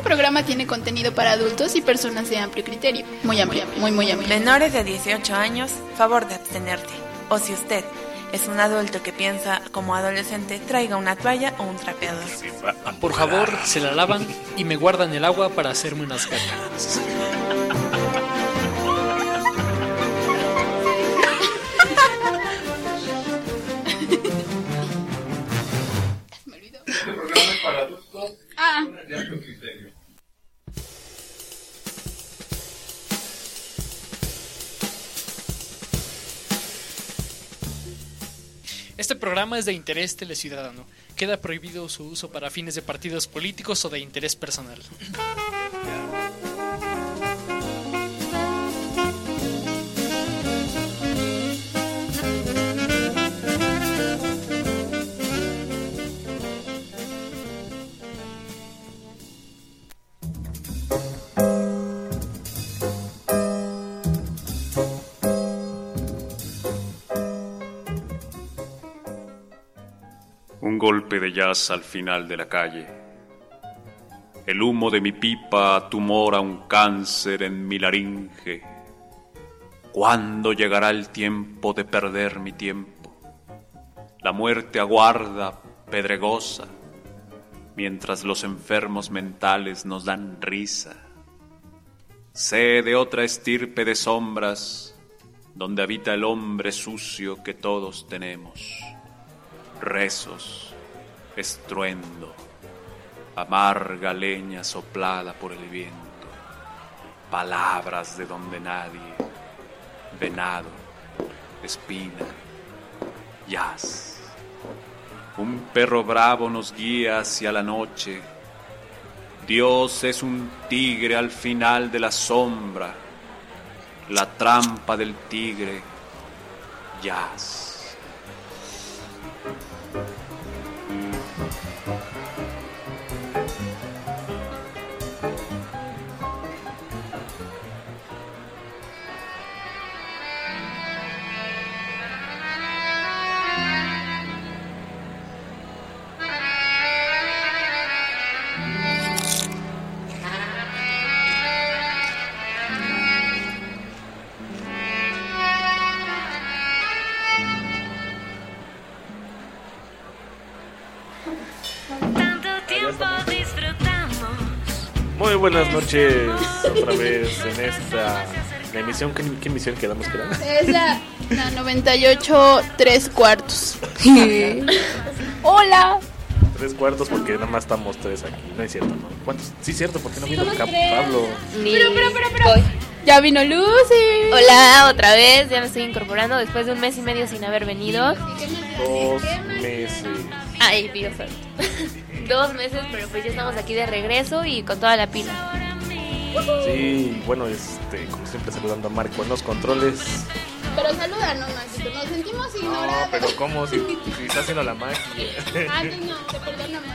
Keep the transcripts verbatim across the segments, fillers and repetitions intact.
programa tiene contenido para adultos y personas de amplio criterio. Muy amplio, muy, muy amplio. Menores de dieciocho años, favor de abstenerte. O si usted es un adulto que piensa como adolescente, traiga una toalla o un trapeador. Por favor, se la lavan y me guardan el agua para hacerme unas cacas. Me olvidó. Este programa es para adultos Ah. de amplio criterio. Este programa es de interés teleciudadano. Queda prohibido su uso para fines de partidos políticos o de interés personal. Un golpe de jazz al final de la calle. El humo de mi pipa tumora un cáncer en mi laringe. ¿Cuándo llegará el tiempo de perder mi tiempo? La muerte aguarda, pedregosa, mientras los enfermos mentales nos dan risa. Sé de otra estirpe de sombras, donde habita el hombre sucio que todos tenemos. Rezos, estruendo, amarga leña soplada por el viento, palabras de donde nadie, venado, espina, jazz. Un perro bravo nos guía hacia la noche. Dios es un tigre al final de la sombra, la trampa del tigre, jazz. Muy buenas noches, otra vez en esta la emisión. ¿Qué, qué emisión quedamos que era? Es la, la noventa y ocho tres cuartos. Hola. Tres cuartos porque nada más estamos tres aquí. No es cierto, ¿no? ¿Cuántos? Sí, es cierto, porque no vino Somos Cap tres. Pablo. Pero, pero, pero, pero. Ya vino Lucy. Hola, otra vez, ya me estoy incorporando después de un mes y medio sin haber venido. Dos meses. Ay, Dios santo. Dos meses, pero pues ya estamos aquí de regreso y con toda la pila. Sí, bueno, este, como siempre saludando a Marco en los controles. Pero salúdanos, Maxito, nos sentimos No, ignorados. pero ¿cómo? Si, si está haciendo la magia. Ah, sí, no, te perdonamos.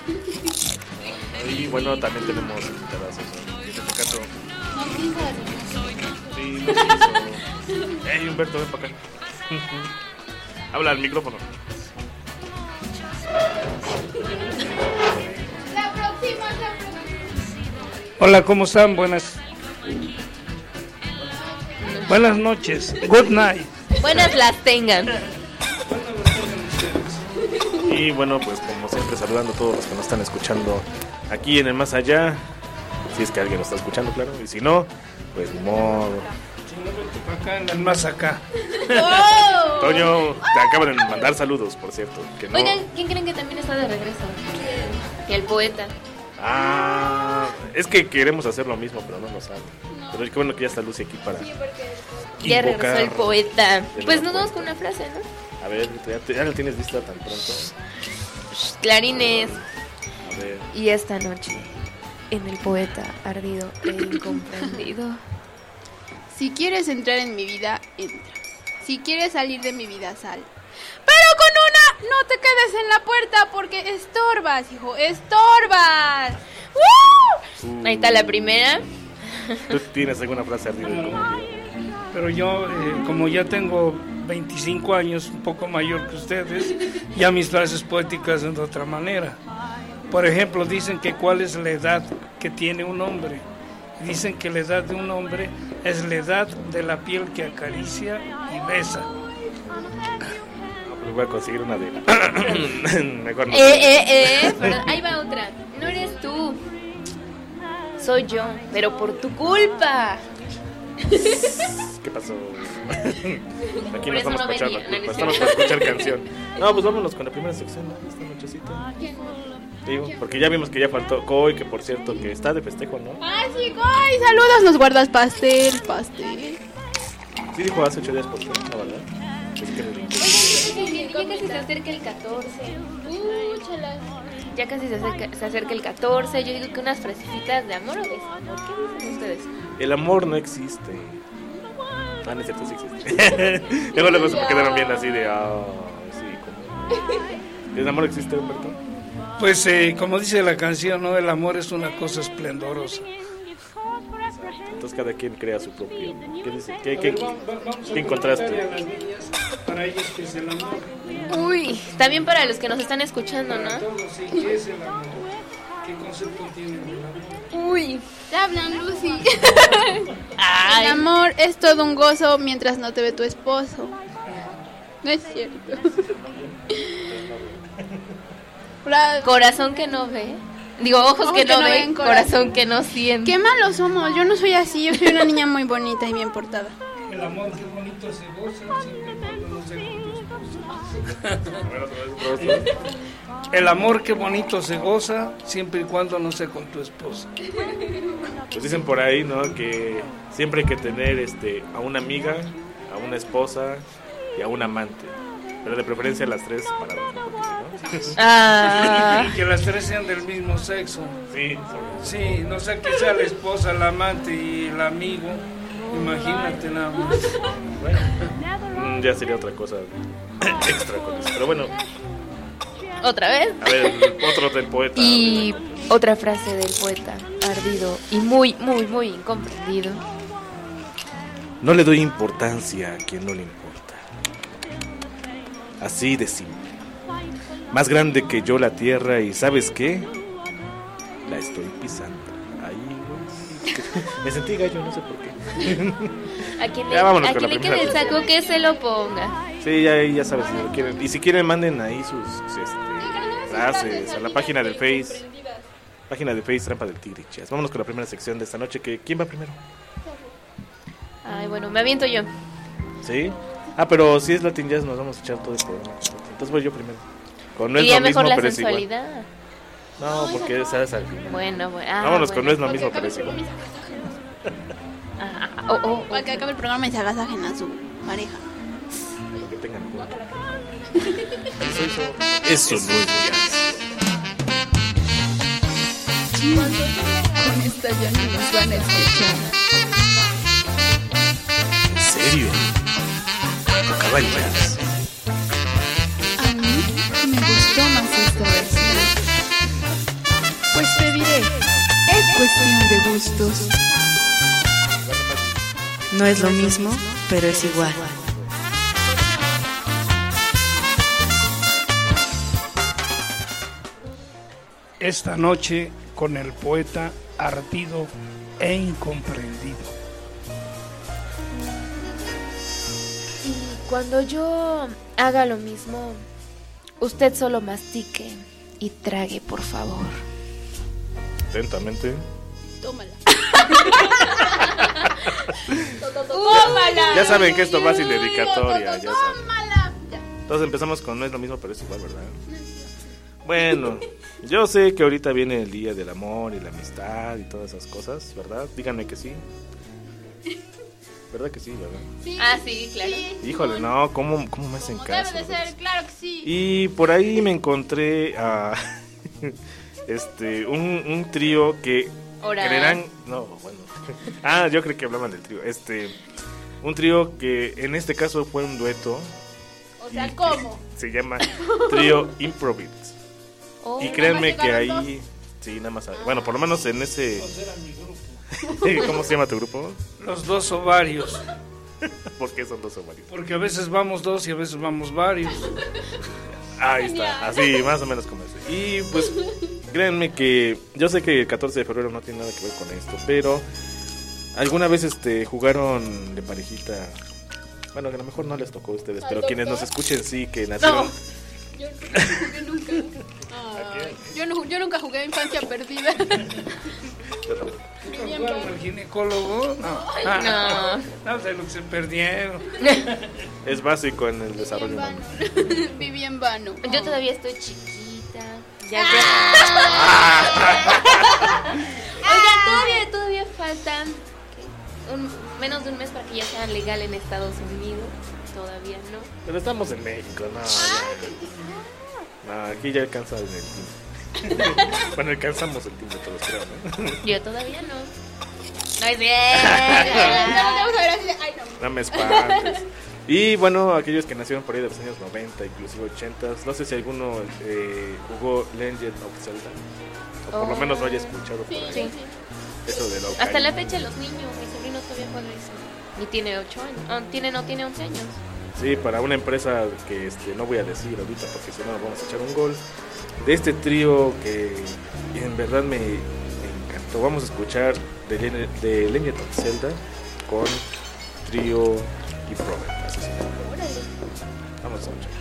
Y bueno, también tenemos invitadas. En este caso, No quisas. sí, no quiso. Ey, Humberto, ven para acá. Habla al micrófono. La próxima, la próxima. Hola, ¿cómo están? Buenas Buenas noches. Good night. Buenas las tengan. Y bueno, pues como siempre saludando a todos los que nos están escuchando aquí en el Más Allá. Si es que alguien nos está escuchando, claro. Y si no, pues ni modo. Acá en el Más Acá. Oh. Toño, te acaban de mandar saludos, por cierto. Que no... Oigan, ¿quién creen que también está de regreso? El poeta. Ah, es que queremos hacer lo mismo, pero no nos sale. Pero qué bueno que ya está Lucy aquí para Ya regresó el poeta. el Pues nos poeta. vamos con una frase, ¿no? A ver, ya, te- ya la tienes lista tan pronto. Clarines. A ver. Y esta noche, en el poeta ardido e incomprendido. Si quieres entrar en mi vida, entra. Si quieres salir de mi vida, sal. Pero con una, no te quedes en la puerta porque estorbas, hijo, estorbas. ¡Woo! Uh, Ahí está la primera. ¿Tú tienes alguna frase arriba? Pero yo, eh, como ya tengo veinticinco años, un poco mayor que ustedes, ya mis frases poéticas son de otra manera. Por ejemplo, dicen que cuál es la edad que tiene un hombre. Dicen que la edad de un hombre es la edad de la piel que acaricia y besa. No, pero voy a conseguir una de... Mejor no. Eh, eh, eh, pero ahí va otra. No eres tú. Soy yo, pero por tu culpa. ¿Qué pasó? Aquí Por no eso estamos no para echar venía, la no, culpa, no, estamos no. para escuchar canción. No, pues vámonos con la primera sección, ¿no? Esta nochecita. Digo, porque ya vimos que ya faltó Coy, que por cierto que está de festejo, ¿no? ¡Ah, sí, Coy! ¡Saludos! Nos guardas pastel, pastel. Sí dijo hace ocho días por cierto, la verdad. Es que le Ya casi se acerca el catorce. Ya casi se acerca, se acerca el catorce. Yo digo que unas frasecitas de amor o desamor. ¿Qué dicen ustedes? El amor no existe. Ah, no es cierto, sí existe. Luego luego se me quedaron bien así de... Ah, sí, como... ¿El amor existe, Humberto? Pues eh, como dice la canción, ¿no? El amor es una cosa esplendorosa. Entonces cada quien crea su propio... ¿Qué dice? ¿Qué, qué, qué encontraste? Para ellos que es el amor. Uy, también para los que nos están escuchando, ¿no? Todos, sí, ¿qué es el amor? ¿Qué concepto tiene el amor? Uy. Te hablan, Lucy. Ay. El amor es todo un gozo mientras no te ve tu esposo. No es cierto. Fra- Corazón que no ve. Digo, ojos, Ojos que, que no no ven, ven, corazón. corazón que no siente. Qué malos somos. Yo no soy así. Yo soy una niña muy bonita y bien portada. El amor que bonito se goza siempre y cuando no se con tu esposa. El amor que bonito se goza siempre y cuando no sea con tu esposa. Pues dicen por ahí, ¿no? Que siempre hay que tener este, a una amiga, a una esposa y a un amante. Pero de preferencia las tres separadas, ¿no? Porque si no... Ah. Y que las tres sean del mismo sexo. Sí, Sí, no sé que sea la esposa, el amante y el amigo. Imagínate nada más. bueno, mm, ya sería otra cosa extra con eso. Pero bueno, ¿Otra vez? a ver, otro del poeta. Y otra frase del poeta, ardido y muy, muy, muy incomprendido. No le doy importancia a quien no le importa. Así de simple. Más grande que yo la tierra y ¿sabes qué? La estoy pisando. Ahí, güey. Me sentí gallo, no sé por qué. A quien le, Ya vámonos a con quien la le quede el primera saco que se lo ponga. Sí, ya, ya sabes si lo quieren. Y si quieren, manden ahí sus, sus, este, frases a la página del Face. Página de Face, Trampa del Tigre. Chas. Vámonos con la primera sección de esta noche. Que, ¿quién va primero? Ay, bueno, me aviento yo. ¿Sí? Ah, pero si es Latin Jazz nos vamos a echar todo el programa. Entonces voy yo primero. Con no es Iría lo mismo, mejor la pero es igual. sensualidad. No, porque sabes al final. Bueno, bueno. Ah, Vámonos con bueno. no es lo mismo, pero es igual. Ah, ah, oh, oh, oh. Para que acabe el programa y se agasajen a su pareja. Que tengan junto. Eso no es jazz. Con esta ya no nos van a escuchar. ¿En serio? Tocaba el jazz. A mí me gustó más esta versión. Pues te diré, es cuestión de gustos. No es lo mismo, pero es igual. Esta noche con el poeta ardido e incomprendido. Y cuando yo haga lo mismo, usted solo mastique y trague, por favor. Atentamente. Tómala. ¡Tómala! Ya saben que esto va sin dedicatoria. Ya saben. Tómala. Ya. Entonces empezamos con no es lo mismo, pero es igual, ¿verdad? Bueno, yo sé que ahorita viene el día del amor y la amistad y todas esas cosas, ¿verdad? Díganme que sí. ¿Verdad que sí, verdad? Sí, Ah, sí, claro. Híjole, no, ¿cómo, cómo me hacen Como caso? debe de ser, claro que sí. Y por ahí me encontré a este un, un trío que Ahora. creerán, no, bueno. Ah, yo creo que hablaban del trío. Este un trío que en este caso fue un dueto. O sea, y ¿cómo? Se llama Trío Improvit. Oh. Y créanme que llegaron ahí sí, nada más, bueno, por lo menos en ese ¿cómo se llama tu grupo? Los dos ovarios. ¿Por qué son dos ovarios? Porque a veces vamos dos y a veces vamos varios. Ahí está, así, más o menos como ese. Y pues créanme que yo sé que el catorce de febrero no tiene nada que ver con esto, pero ¿alguna vez este jugaron de parejita? Bueno, que a lo mejor no les tocó a ustedes, pero quienes nos escuchen sí, que nacieron... No. Yo no jugué nunca. Ay, yo, no, yo nunca jugué infancia perdida. Bien ¿Fueron padre. al ginecólogo? No. Ay, Ah, no. no sé lo que se perdieron. Es básico en el desarrollo Viví en humano. vano. Viví en vano. Yo todavía estoy chiquita. Ya, Ah. ya. Oigan, todavía, todavía faltan ¿qué? un, menos de un mes para que ya sea legal en Estados Unidos. Todavía no. Pero estamos en México, no, ya. No, aquí ya alcanza el tiempo. Bueno, alcanzamos el tiempo todos, creo, ¿no? Yo todavía no. No es No, bien. vamos a ver así de, ay, no. No me espantes. Y bueno, aquellos que nacieron por ahí de los años noventa, inclusive ochenta, no sé si alguno eh, jugó Legend of Zelda, o por lo Oh. menos lo haya escuchado por ahí. Sí. Eso de la Hasta Ocarina. la fecha los niños, mi sobrino todavía juega eso. Y tiene ocho años. Oh, tiene, no, tiene once años. Sí, para una empresa que este, no voy a decir ahorita porque si no nos vamos a echar un gol. De este trío que en verdad me, me encantó. Vamos a escuchar de, Len- de Legend of Zelda con trío y Robert. Así se llama. Vamos a escuchar.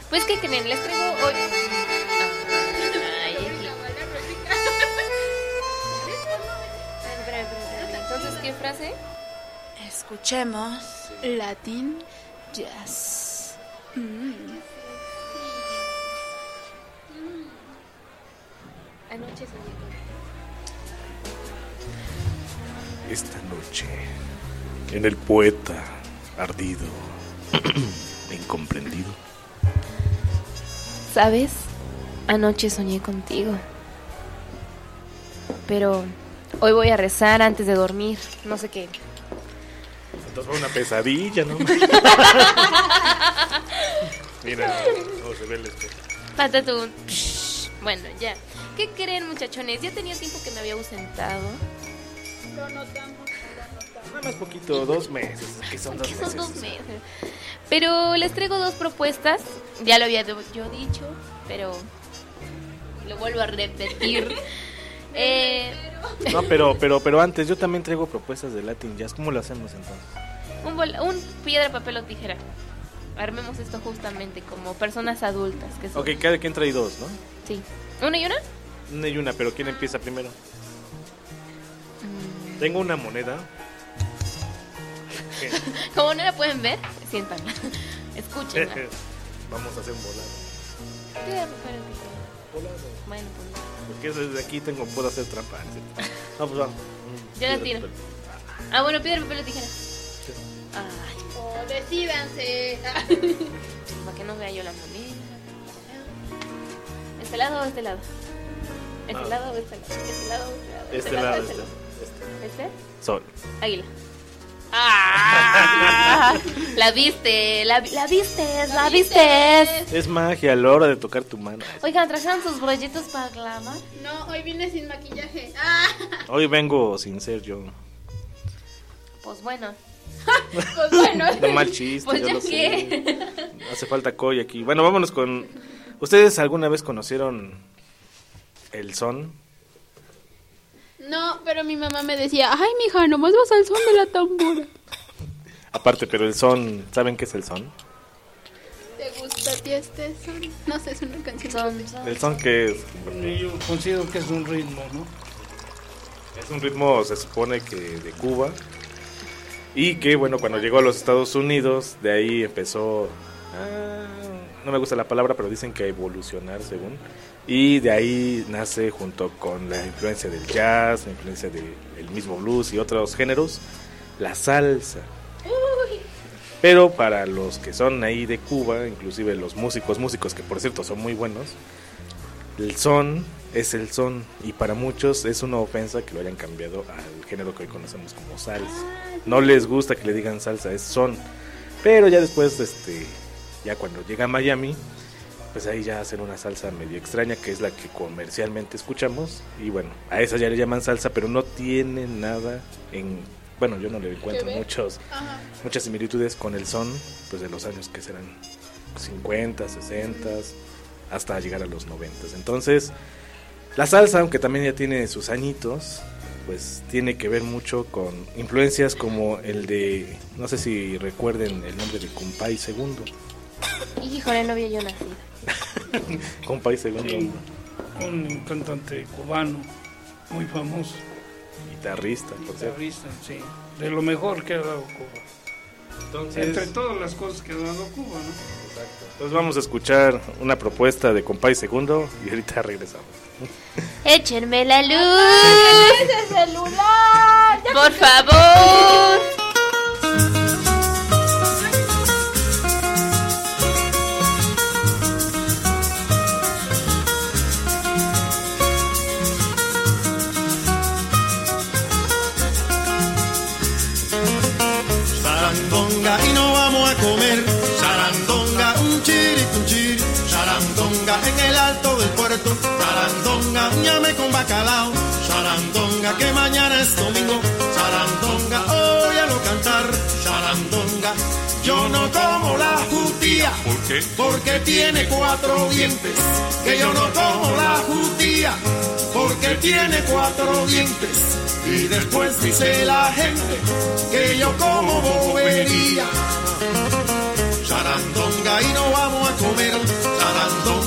Pues, ¿qué creen? Les traigo hoy... Ay, espera, espera. Entonces, ¿qué frase? Escuchemos. Latin Jazz. Mm. Anoche soñé con... Esta noche, en el poeta ardido e incomprendido. ¿Sabes? Anoche soñé contigo. Pero hoy voy a rezar antes de dormir. No sé qué. Entonces fue una pesadilla, ¿no? Mira, no se ve el espejo. Falta tu... Bueno, ya. ¿Qué creen, muchachones? Ya tenía tiempo que me había ausentado. Lo notamos, Nada más poquito, dos meses. Que son dos ¿Qué meses. son dos meses? Pero les traigo dos propuestas. Ya lo había yo dicho, pero lo vuelvo a repetir. eh, No, pero, pero, pero antes, yo también traigo propuestas de Latin Jazz. ¿Cómo lo hacemos entonces? un, bol- un piedra, papel o tijera. Armemos esto justamente como personas adultas que son. Ok, cada quien trae dos, ¿no? Sí. ¿Una y una? Una y una, pero ¿quién empieza primero? Tengo una moneda. Como no la pueden ver, siéntanla. Escúchenla. Vamos a hacer un volado. Piedra, papel o tijera. Volado. Bueno, pues. Porque desde aquí tengo, puedo hacer trampa. No, pues vamos. Yo la tiro. Ah, bueno, piedra, papel o tijera. Ay, Oh, decídanse. para que no vea yo la moneda. ¿Este lado o este lado? ¿Este Ah. lado o este lado? ¿Este lado o este lado? Este lado, este este. lado. ¿Este? Sol. Águila. ¡Ah! La viste, la, la viste, la viste. Es magia a la hora de tocar tu mano. Oigan, ¿trajeron sus rollitos para glamour? No, hoy vine sin maquillaje. Ah, Hoy vengo sin ser yo. Pues bueno. pues bueno. No mal chiste, Pues yo ya lo sé. que. Hace falta coy aquí. Bueno, vámonos con... ¿Ustedes alguna vez conocieron el son? No, pero mi mamá me decía, ay, mija, nomás vas al son de la tambora. Aparte, pero el son... ¿Saben qué es el son? ¿Te gusta a ti este son? No sé, es una canción. Son, son. El son que es... Yo considero que es un ritmo, ¿no? Es un ritmo, se supone que de Cuba. Y que, bueno, cuando llegó a los Estados Unidos, de ahí empezó... ah, no me gusta la palabra, pero dicen que a evolucionar, según. Y de ahí nace, junto con la influencia del jazz, la influencia del mismo blues y otros géneros, la salsa. Pero para los que son ahí de Cuba, inclusive los músicos, músicos que por cierto son muy buenos, el son es el son, y para muchos es una ofensa que lo hayan cambiado al género que hoy conocemos como salsa. No les gusta que le digan salsa, es son. Pero ya después, este, ya cuando llega a Miami, pues ahí ya hacen una salsa medio extraña, que es la que comercialmente escuchamos, y bueno, a esa ya le llaman salsa, pero no tiene nada en... Bueno, yo no le encuentro muchos, muchas similitudes con el son, pues de los años que serán cincuenta, sesenta, hasta llegar a los noventa. Entonces, la salsa, aunque también ya tiene sus añitos, pues tiene que ver mucho con influencias como el de, no sé si recuerden el nombre de Compay Segundo. Híjole, no había yo nacido. Compay Segundo, Sí, un cantante cubano muy famoso, guitarrista, por cierto. guitarrista, sí, de lo mejor que ha dado Cuba. Entonces, Entre todas las cosas que ha dado Cuba, ¿no? entonces vamos a escuchar una propuesta de Compay Segundo y ahorita regresamos. Échenme la luz. ¡Ese celular! Por favor. Sarandonga y no vamos a comer. Sarandonga, un chiri, un chiri. Sarandonga en el alto del puerto. Sarandonga, ñame con bacalao. Sarandonga, que mañana es domingo. Sarandonga, óyalo cantar. Sarandonga, yo no como la judía. ¿Por qué? Porque tiene cuatro dientes. Que yo no como la judía. Porque tiene cuatro dientes. Y después dice la gente que yo como bobería. Sarandonga y no vamos a comer.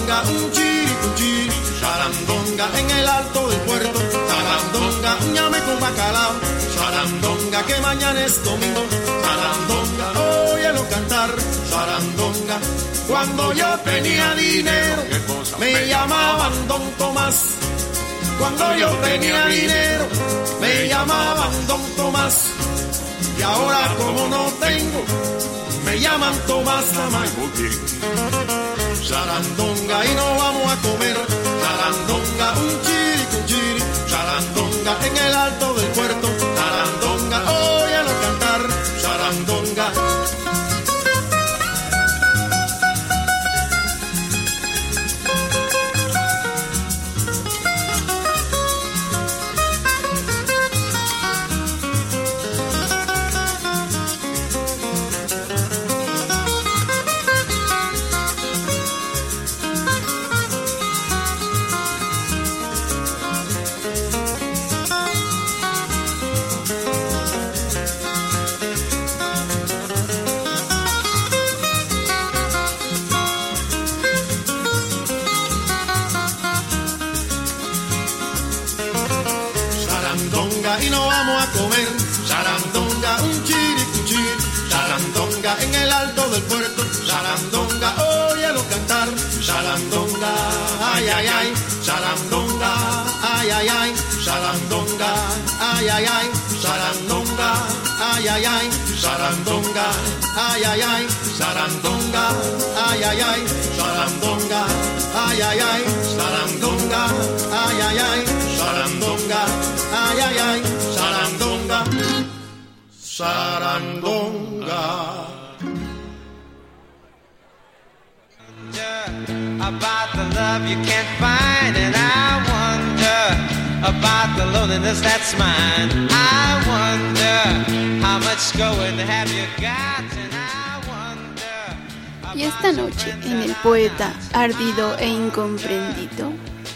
Sarandonga, un chiri, un chiri, sarandonga en el alto del puerto, sarandonga, un ñame con bacalao, sarandonga que mañana es domingo, sarandonga, óyelo cantar, sarandonga. Cuando yo tenía dinero, me llamaban Don Tomás. Cuando yo tenía dinero, me llamaban Don Tomás. Y ahora como no tengo, me llaman Tomás Amay. Sarandonga y no vamos a comer, sarandonga, un chiri, un chiri, sarandonga en el alto del puerto, sarandonga, óyelo cantar, sarandonga. Y no vamos a comer, sarandonga, un chiri, un chiri, sarandonga en el alto del puerto, sarandonga, óyelo cantar, sarandonga, ay, ay, ay, sarandonga, ay, ay, ay, sarandonga, ay, ay, ay, sarandonga, ay, ay, ay, sarandonga, ay, ay, ay, sarandonga, ay, ay, ay, sarandonga, ay, ay, ay, sarandonga, ay, ay, ay, sarandonga, ay, ay, ay, sarandonga, sarandonga. About the love you can't find, and I wonder about the loneliness that's mine. I wonder how much going have you got, and I wonder. Y esta noche, en el poeta ardido e incomprendido.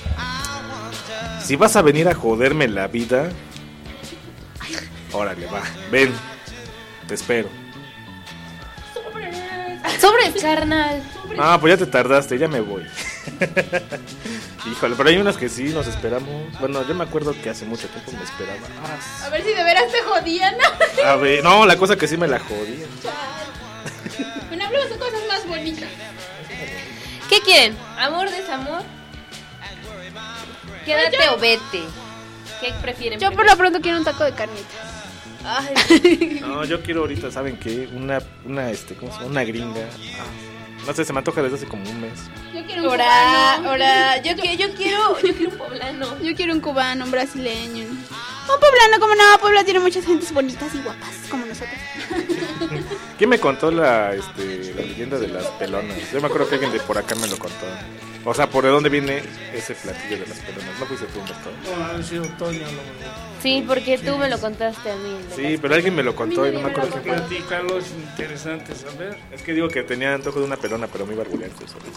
Si vas a venir a joderme la vida, órale, va, ven, te espero. Sobres, carnal. Ah, pues ya te tardaste, ya me voy. Híjole, pero hay unas que sí nos esperamos. Bueno, yo me acuerdo que hace mucho tiempo me esperaba. Ah, A ver si de veras te jodían. a ver, no, la cosa que sí me la jodía. Bueno, hablemos de cosas más bonitas. ¿Qué quieren? ¿Amor, desamor? Quédate Yo- o vete. ¿Qué prefieren? Yo por lo pronto quiero un taco de carnitas. Ay, No, yo quiero ahorita, ¿saben qué? Una, una, este, ¿cómo se llama? Una gringa. Ah, no sé, se me antoja desde hace como un mes. Yo quiero un Ahora, cubano. ahora, yo, qui- yo quiero, yo quiero un poblano. Yo quiero un cubano, un brasileño. Un poblano, como no, Puebla tiene muchas gentes bonitas y guapas, como nosotros. ¿Quién me contó la, este, la leyenda de las pelonas? Yo me acuerdo que alguien de por acá me lo contó. O sea, ¿por de dónde viene ese platillo de las pelonas? ¿No fuiste tú, Humberto? No, ha sido Toño, lo Sí, porque tú me lo contaste a mí. Sí, pero alguien me lo contó y no me acuerdo quién fue. Platícalo, es interesante saber. Es que digo que tenía antojo de una pelona, pero me iba a argullar tú solo.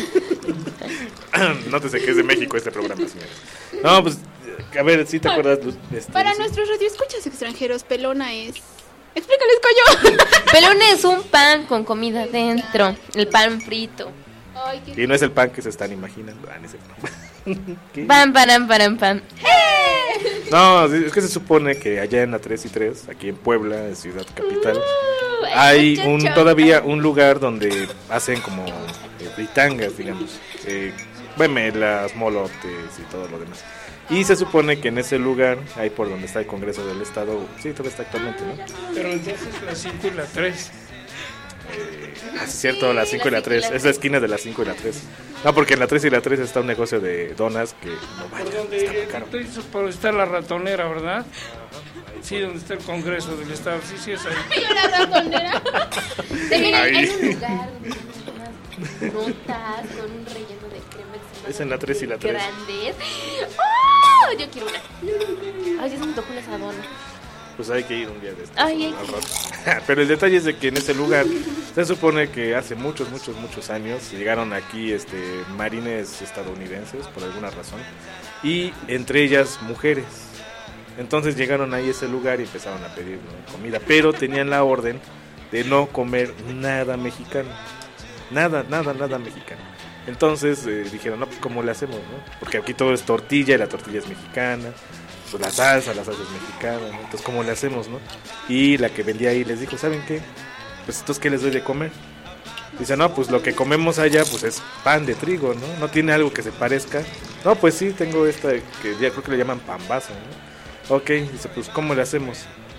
Nótese que es de México este programa, señores. No, pues, a ver, ¿sí te acuerdas? Luz? Este, Para Lucy? nuestros radioescuchas extranjeros, pelona es... Explícales, coño. Pelón es un pan con comida dentro. El pan frito. Ay, qué... Y no es el pan que se están imaginando. Ah, no es el pan. ¿Qué? Pam, param, param, pam. No, es que se supone que allá en la tres y tres, aquí en Puebla, en Ciudad Capital, Uh, hay muchacho. un todavía un lugar donde hacen como eh, fritangas, digamos, eh, memelas, molotes y todo lo demás. Y se supone que en ese lugar, ahí por donde está el Congreso del Estado, sí, todavía está actualmente, ¿no? Pero entonces la cinco y la tres. Eh, ah, sí, es cierto, la cinco y la tres, es la esquina de la cinco y la tres. No, porque en la tres y la tres está un negocio de donas que no Por vaya, donde está muy caro. tú dices, por está la ratonera, ¿verdad? Sí, donde está el Congreso del Estado. Sí, sí, es ahí. Yo la ratonera. También hay, Ahí. hay un lugar donde venden unas frutas con un relleno de crema. que se Es en la tres y la tres. Grandes. ¡Oh! Yo quiero una. Ay, ya se me tocó esa dona. Pues hay que ir un día de estos, Ay, hay al que rato. Pero el detalle es de que en ese lugar se supone que hace muchos, muchos, muchos años llegaron aquí este marines estadounidenses por alguna razón y entre ellas mujeres. Entonces llegaron ahí a ese lugar y empezaron a pedir, ¿no?, comida, pero tenían la orden de no comer nada mexicano. Nada, nada, nada mexicano. Entonces eh, dijeron, no, pues ¿cómo le hacemos, no? Porque aquí todo es tortilla y la tortilla es mexicana, pues la salsa, la salsa es mexicana, ¿no? Entonces ¿cómo le hacemos, no? Y la que vendía ahí les dijo, ¿saben qué? Pues entonces ¿qué les doy de comer? Dice, no, pues lo que comemos allá pues es pan de trigo, ¿no? No tiene algo que se parezca. No, pues sí, tengo esta que ya creo que le llaman pambazo, ¿no? Ok, dice, pues ¿cómo le hacemos?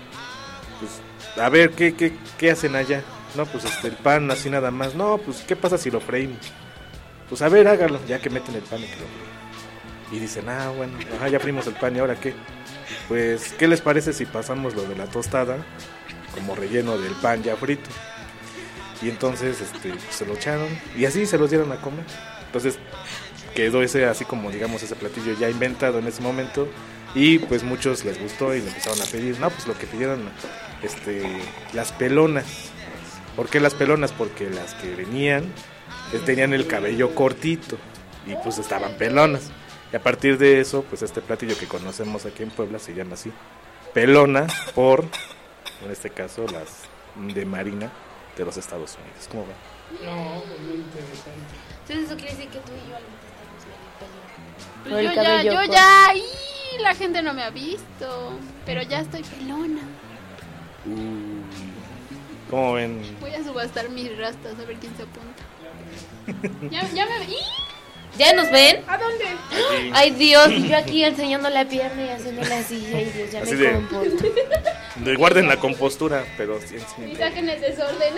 Pues, a ver, ¿qué, qué, qué hacen allá? No, pues este, el pan así nada más. No, pues ¿qué pasa si lo freímos? Pues a ver, hágalo, ya que meten el pan y que lo freímos. Y dicen, ah, bueno, ajá, ya frimos el pan, ¿y ahora qué? Pues, ¿qué les parece si pasamos lo de la tostada como relleno del pan ya frito? Y entonces este, se lo echaron y así se los dieron a comer. Entonces quedó ese, así como digamos, ese platillo ya inventado en ese momento. Y pues muchos les gustó y le empezaron a pedir. No, pues lo que pidieron, este, las pelonas. ¿Por qué las pelonas? Porque las que venían eh, tenían el cabello cortito y pues estaban pelonas. Y a partir de eso, pues este platillo que conocemos aquí en Puebla se llama así, pelona, por, en este caso, las de Marina de los Estados Unidos. ¿Cómo va? No, pues muy interesante. Entonces eso quiere decir que tú y yo estamos medio pelones. Pues yo ya, yo ya, y la gente no me ha visto, pero ya estoy pelona. Uh, ¿Cómo ven? Voy a subastar mis rastas a ver quién se apunta. ya, ya me... ¡Y! ¿Ya nos ven? ¿A dónde? Aquí. Ay Dios, y yo aquí enseñando la pierna y haciéndola así. Ay Dios, ya Así me de- comporto. De guarden la compostura, pero sí, sí, Y saquen el desorden.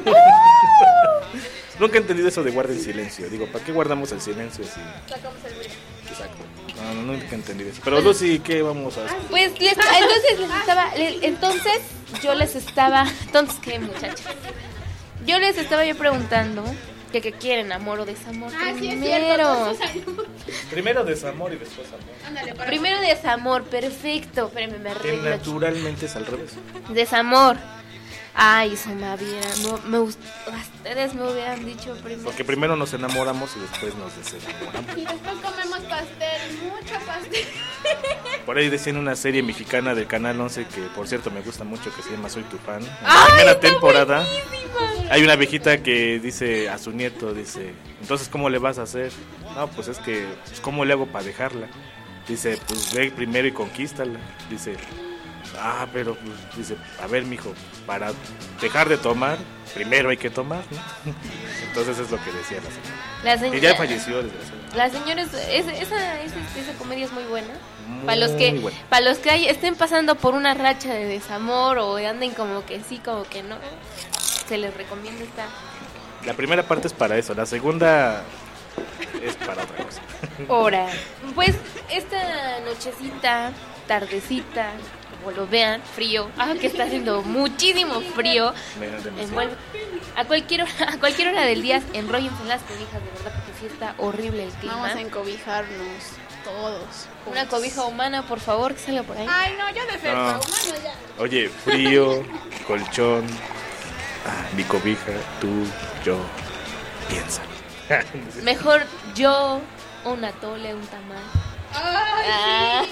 nunca he entendido eso de guarden silencio. Digo, ¿para qué guardamos el silencio si... Sacamos el brillo. Exacto. No, no, nunca he entendido eso. Pero Lucy, ¿qué vamos a hacer? Pues les, entonces les estaba, le- entonces yo les estaba, entonces qué muchachos, yo les estaba yo preguntando que qué quieren, amor o desamor. Ah, sí, es primero, cierto. Primero desamor y después amor. Ándale, para. primero desamor, perfecto, espérenme, me Que arreglo. naturalmente es al revés. Desamor. Ay, eso me hubiera, me, me gust- ustedes me hubieran dicho primero. Porque primero nos enamoramos y después nos desenamoramos. Y después comemos pastel, mucho pastel. Por ahí decían una serie mexicana del Canal once que, por cierto, me gusta mucho, que se llama Soy tu fan. En la ¡Ay, primera está temporada buenísima! hay una viejita que dice a su nieto, dice, entonces, ¿cómo le vas a hacer? No, pues es que, pues, ¿cómo le hago para dejarla? Dice, pues ve primero y conquístala. Dice, ah, pero, pues, dice, a ver, mijo, para dejar de tomar, primero hay que tomar, ¿no? Entonces es lo que decía la señora. La señora, Y ya falleció, desgraciadamente. La señora, es, es- esa, esa, esa comedia es muy buena. Muy Para los que buena. para los que hay- estén pasando por una racha de desamor o anden como que sí, como que no, se les recomienda esta. La primera parte es para eso, la segunda es para otra cosa. Hora. Pues esta nochecita, tardecita, como lo vean, frío, ah, que está haciendo muchísimo frío. Me da demasiado. Envuelve. A cualquier hora, a cualquier hora del día, enróllense en las cobijas, de verdad, porque sí está horrible el clima. Vamos a encobijarnos todos. Una cobija humana, por favor, que salga por ahí. Ay, no, yo de felpa, No. humano ya. Oye, frío, colchón, ah, mi cobija, tú, yo, piensa. Mejor yo, un atole, un tamal. Ay, Ah.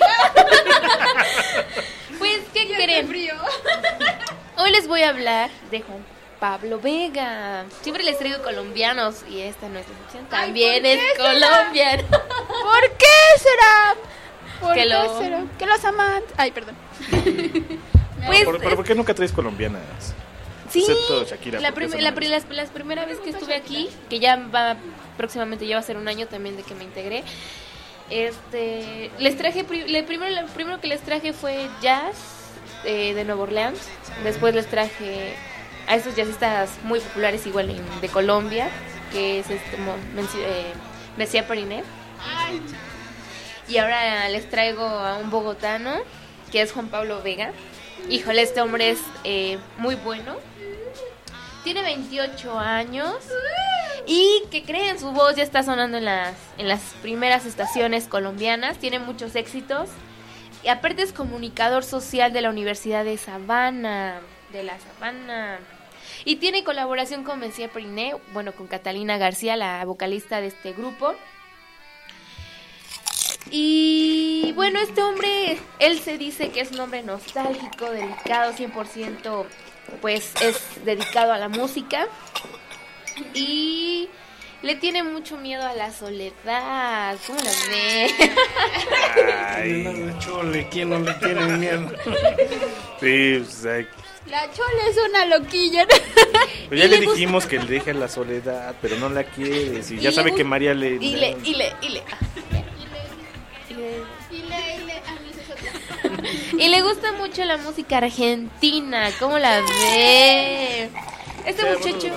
Pues, ¿qué sí, ya hace creen? frío. Hoy les voy a hablar de Juan Pablo Vega. Siempre les traigo colombianos y esta no es la excepción. Ay, También ¿por es qué será? colombiano. ¿Por qué será? ¿Por Que qué lo- será? Que los amantes. Ay, perdón. Pues, ¿Por, por, por qué nunca traes colombianas? sí, Excepto Shakira. la, porque prim- esa la, no pri- es. las, las primera vez que estuve aquí, que ya va próximamente, ya va a ser un año también de que me integré. Este, les traje, pri- le, primero, lo primero que les traje fue jazz eh, de Nueva Orleans. Después les traje a esos jazzistas muy populares igual en- de Colombia, que es este mo- menci- eh, Messiah Periné. Ay, Y ahora les traigo a un bogotano, que es Juan Pablo Vega. Híjole, este hombre es eh, muy bueno. Tiene veintiocho años. Y que creen, su voz ya está sonando en las, en las primeras estaciones colombianas. Tiene muchos éxitos. Y aparte es comunicador social de la Universidad de Sabana. De la Sabana. Y tiene colaboración con Messiah Periné, bueno, con Catalina García, la vocalista de este grupo. Y bueno, este hombre, él se dice que es un hombre nostálgico, dedicado cien por ciento, pues es dedicado a la música. Y le tiene mucho miedo a la soledad. ¿Cómo la ve? Ay, la Chole, ¿quién no le tiene miedo? Sí, pues, ay, La Chole es una loquilla. pues ya le dijimos que le deje la soledad, pero no la quiere. Y ya Y sabe le que gu- María le... Y le, y le, y le. Y le, Y le, y le, ah, no, esa es otra. y le gusta mucho la música argentina. ¿Cómo la ve? Este muchacho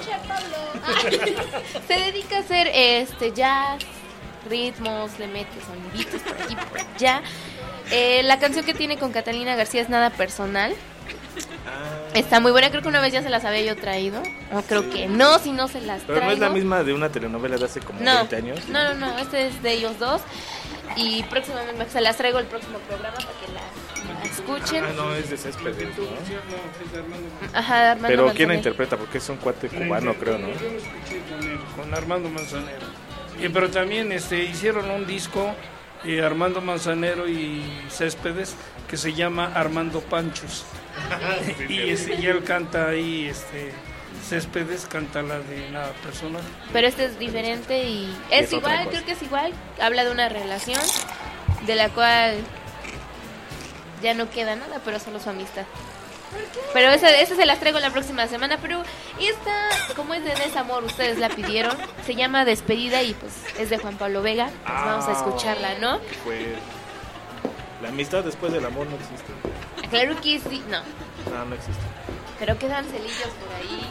se dedica a hacer este jazz, ritmos, le mete soniditos por aquí por allá. Eh, la canción que tiene con Catalina García es Nada Personal. Está muy buena, creo que una vez ya se las había yo traído. O creo que no, si no se las Pero traigo. no es la misma de una telenovela de hace como No, veinte años. no, no, no, este es de ellos dos. Y próximamente se las traigo el próximo programa para que la, la escuchen. Ah, no, es de Céspedes, ¿no? Ajá, Armando Pero ¿quién la Manzanero. interpreta? Porque es un cuate cubano, creo, ¿no? Yo lo escuché con él, con Armando Manzanero. Y, pero también este, hicieron un disco, eh, Armando Manzanero y Céspedes, que se llama Armando Panchos. Y este, y él canta ahí, este, Céspedes canta la de Nada Personal. Pero este es diferente y es, es otra igual, cosa. creo que es igual. Habla de una relación de la cual ya no queda nada, pero solo su amistad. Pero esa, esa se las traigo la próxima semana. Pero esta, como es de desamor, ustedes la pidieron, se llama Despedida y pues es de Juan Pablo Vega. Pues vamos a escucharla, ¿no? Pues la amistad después del amor no existe. Claro que sí, no. No, no existe. Pero quedan celillos por ahí.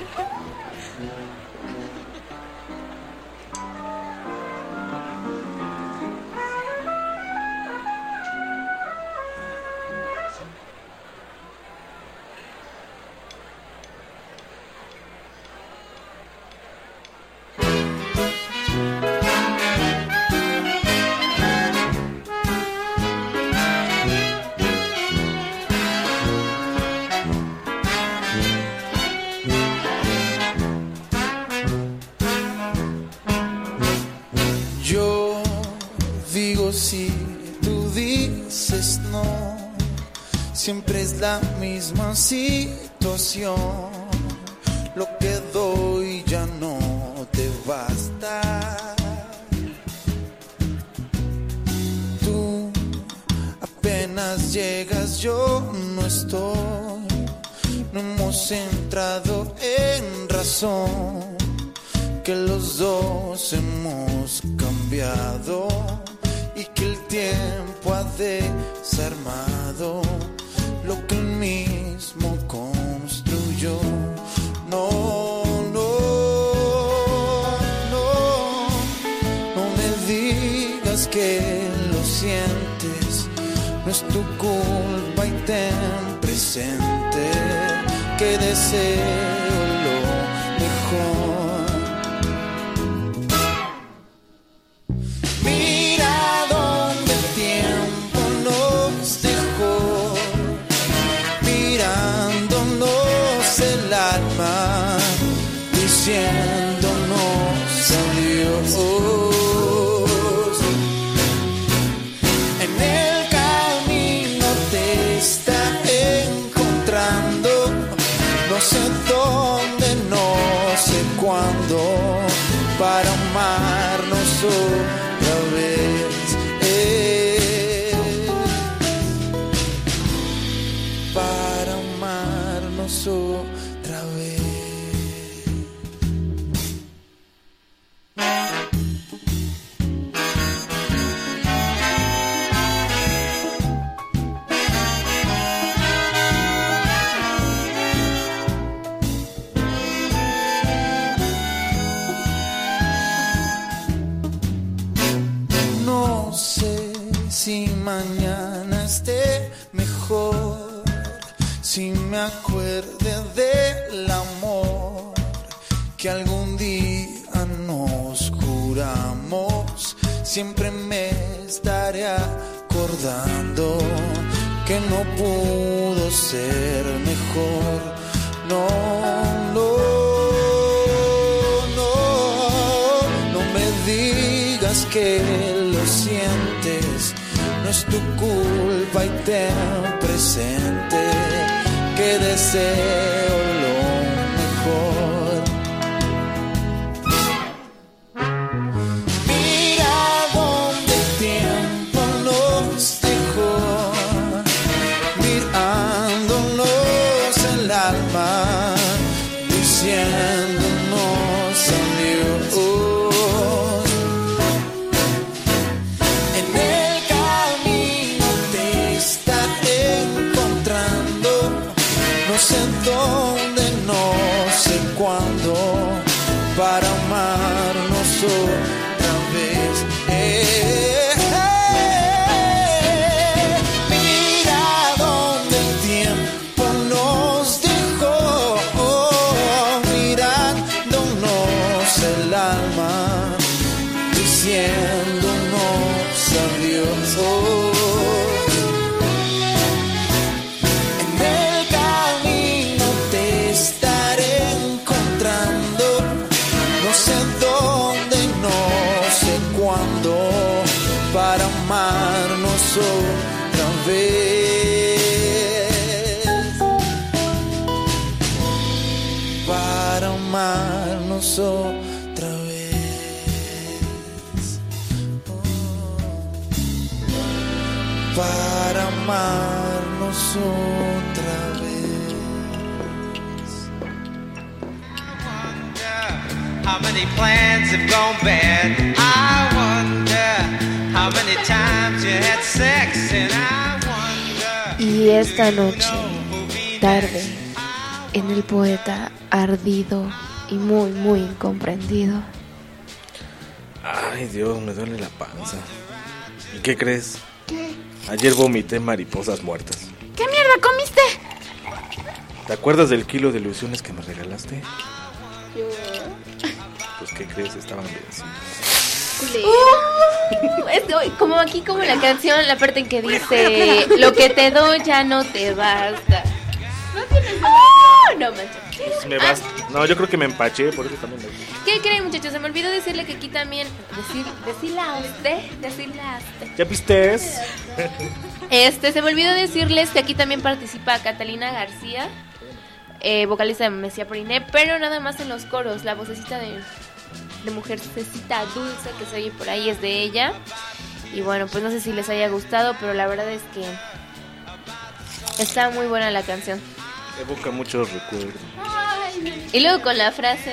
Yo digo sí, tú dices no. Siempre es la misma situación. Lo que doy ya no te basta. Tú apenas llegas, yo no estoy. No hemos entrado en razón, que los dos hemos cambiado y que el tiempo ha desarmado lo que él mismo construyó. No, no, no, no me digas que lo sientes, no es tu culpa y ten presente que deseo lo mejor. Mira donde el tiempo nos dejó, mirándonos el alma, diciéndonos adiós. En el camino te está encontrando, no sé dónde, no sé cuándo, para amarnos otra vez, eh, para amarnos otra vez. No sé si mañana esté mejor, si me acuerde del amor que algún día nos juramos. Siempre me estaré acordando que no pudo ser mejor. No, no, no, no me digas que lo sientes, no es tu culpa y ten presente que deseo lo mejor. otra vez. Eh, eh, mira donde el tiempo nos dejó, mirándonos el alma, diciéndonos adiós. En el camino te estaré encontrando, no sé dónde, no sé cuándo, para amarnos otra vez, para amarnos otra vez. Para amarnos otra vez. How many plans have gone bad? I wonder how many times you had sex, and I wonder. Y esta noche, tarde, en el poeta ardido y muy, muy incomprendido. Ay, Dios, me duele la panza. ¿Y qué crees? ¿Qué? Ayer vomité mariposas muertas. ¿Qué mierda comiste? ¿Te acuerdas del kilo de ilusiones que me regalaste? Yo. Pues, ¿qué crees? Estaban vencidos. Uh, esto, como aquí, como la canción, la parte en que dice: lo que te doy ya no te basta. No tienes. Oh, no manches. Pues me basta. No, yo creo que me empaché, por eso también me... ¿Qué creen, muchachos? Se me olvidó decirle que aquí también. Decir, decirle a usted. Decirle a usted. ¿Ya viste? Este, se me olvidó decirles que aquí también participa Catalina García, eh, vocalista de Mesía Periné, pero nada más en los coros. La vocecita de, de mujercita dulce que se oye por ahí es de ella. Y bueno, pues no sé si les haya gustado, pero la verdad es que está muy buena la canción. Evoca muchos recuerdos. Y luego con la frase.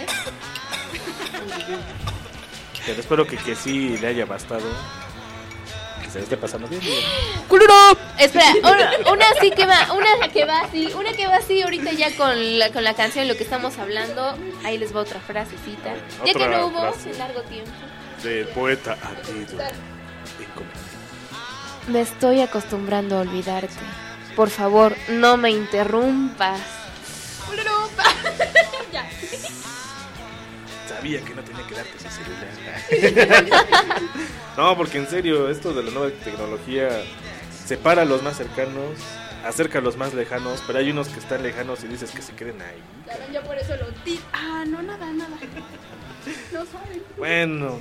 Pero espero que, que sí le haya bastado. Que se le esté pasando bien. ¡Culuro! Espera, una, una sí que va, una que va así, una que va así ahorita ya con la, con la canción, lo que estamos hablando. Ahí les va otra frasecita. Ya que no hubo en largo tiempo. Del poeta ardido. Me estoy acostumbrando a olvidarte. Por favor, no me interrumpas. Ya. Sabía que no tenía que darte ese celular. No, porque en serio, esto de la nueva tecnología separa a los más cercanos, acerca a los más lejanos, pero hay unos que están lejanos y dices que se queden ahí. Saben, yo por eso lo di. Ah, no, nada, nada. No saben. Bueno,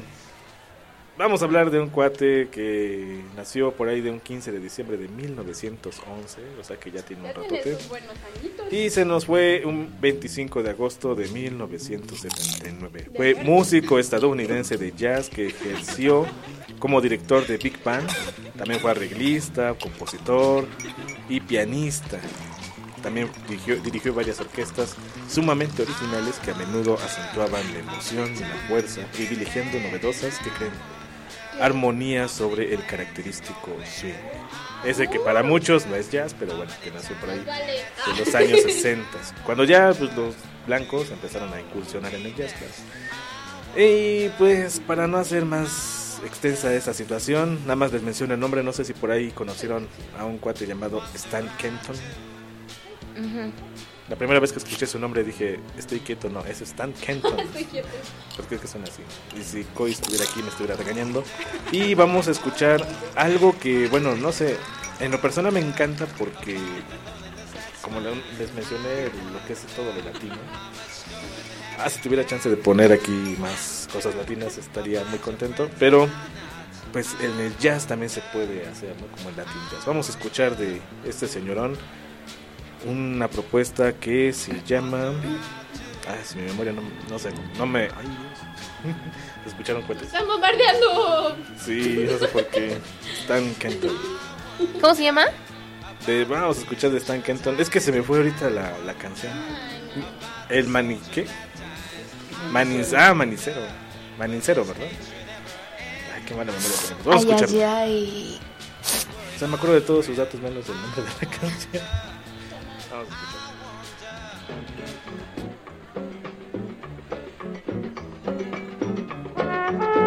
vamos a hablar de un cuate que nació por ahí de un quince de diciembre de mil novecientos once, o sea que ya tiene un Ya tiene ratote. sus buenos añitos. Y se nos fue un veinticinco de agosto de mil novecientos setenta y nueve. Fue músico estadounidense de jazz que ejerció como director de Big Band. También fue arreglista, compositor y pianista. También dirigió, dirigió varias orquestas sumamente originales que a menudo acentuaban la emoción y la fuerza, privilegiando novedosas, ¿qué creen? Armonías sobre el característico swing. Ese que para muchos no es jazz, pero bueno, que nació por ahí en los años sesenta. Cuando ya pues, los blancos empezaron a incursionar en el jazz, claro. Y pues para no hacer más extensa esa situación, nada más les menciono el nombre. No sé si por ahí conocieron a un cuate llamado Stan Kenton. Uh-huh. La primera vez que escuché su nombre dije, estoy quieto, no, es Stan Kenton. Estoy quieto. Porque es que suena así. Y si Coy estuviera aquí me estuviera regañando. Y vamos a escuchar algo que, bueno, no sé, en lo personal me encanta porque, como les mencioné, lo que es todo lo latino. Ah, si tuviera chance de poner aquí más cosas latinas estaría muy contento. Pero, pues en el jazz también se puede hacer, ¿no? Como el latin jazz. Vamos a escuchar de este señorón una propuesta que se llama... Ah, si mi memoria no, no sé, no me... Ay, Dios. ¿Escucharon cuentas? ¡Están bombardeando! Sí, no sé por qué. Stan Kenton. ¿Cómo se llama? De, vamos a escuchar de Stan Kenton. Es que se me fue ahorita la, la canción. El mani... ¿Qué? Manis, ah, manicero. Manicero, ¿verdad? Ay, qué mala memoria tenemos. Vamos ay, a escuchar. Ay, ay. O sea, me acuerdo de todos sus datos menos del nombre de la canción. Vamos a escuchar. Thank you.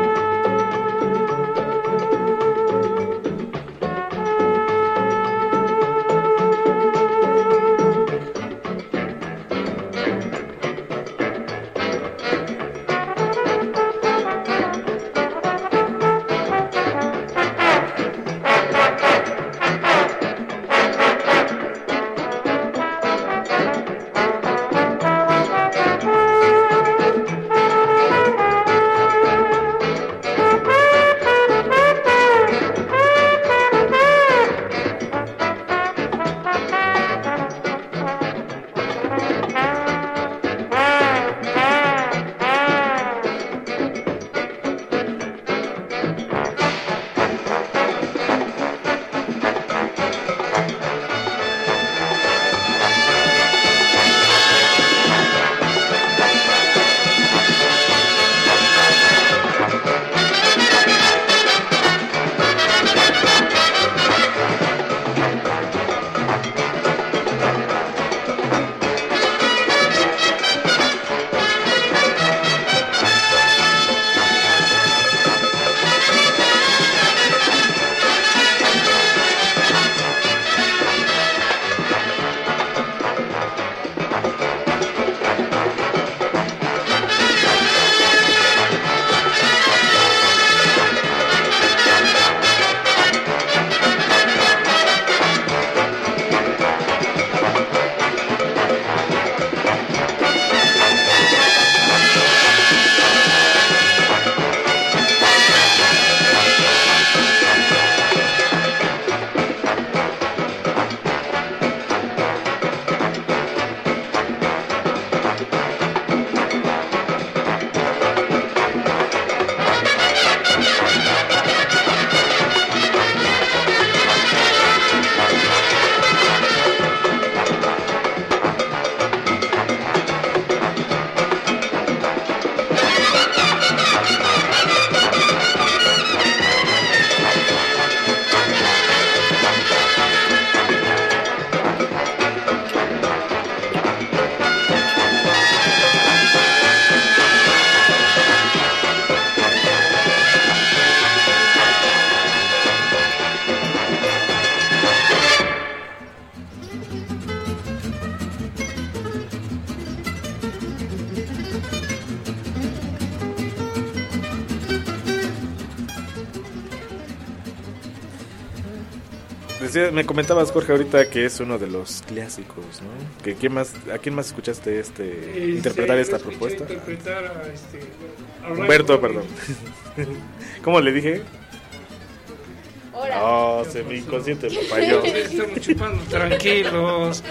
decía, me comentabas, Jorge, ahorita que es uno de los clásicos, ¿no? Que, ¿quién más, ¿A quién más escuchaste este, Este, interpretar esta escuché propuesta? Interpretar a este, a Ray Humberto, Conniff. perdón. ¿Cómo le dije? Ahora. Oh, se me inconsciente me falló. Estamos chupando tranquilos.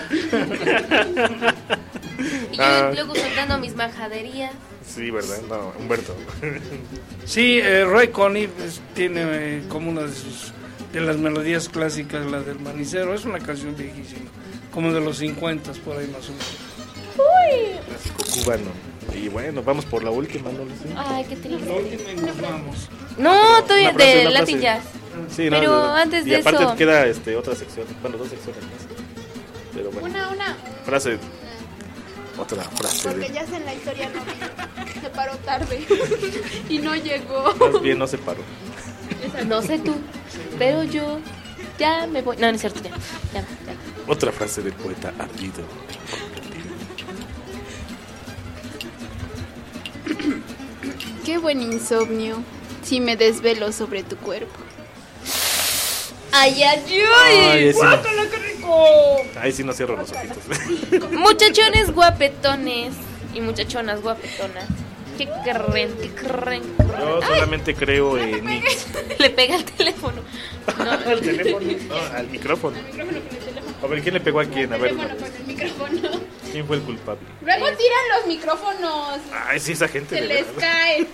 Y yo Ah. luego soltando mis majaderías. Sí, ¿verdad? No, Humberto. Sí, eh, Ray Conniff pues, tiene eh, como una de sus de las melodías clásicas, la del manicero. Es una canción viejísima, como de los cincuenta por ahí más o menos. Clásico cubano. Y bueno, vamos por la última, ¿no? Sí, Ay, qué triste. La última y nos vamos. No, todavía Una frase, de una Latin frase. Jazz. Sí, no, Pero no, no. antes y de aparte eso- queda este, otra sección, bueno, dos secciones más. Pero bueno, Una, una. frase, otra frase. Porque De, ya en la historia no vino. Se paró tarde. Y no llegó. más bien no se paró. No sé tú, pero yo ya me voy. No, no es cierto, ya. ya, ya. Otra frase del poeta ardido. Qué buen insomnio. Si me desvelo sobre tu cuerpo. Ay, ay, Ay, ay. sí. Guácala, qué rico. Ahí sí no cierro los ojitos. Muchachones guapetones y muchachonas guapetonas. ¿Qué creen? ¿Qué creen? Yo solamente creo en Nix. Le pega el teléfono. Al teléfono, no, al micrófono. A ver, ¿quién le pegó a quién? A ver, Teléfono con el micrófono. ¿quién fue el culpable? Luego tiran los micrófonos. Ay, sí, esa gente. Se de les verdad. caen.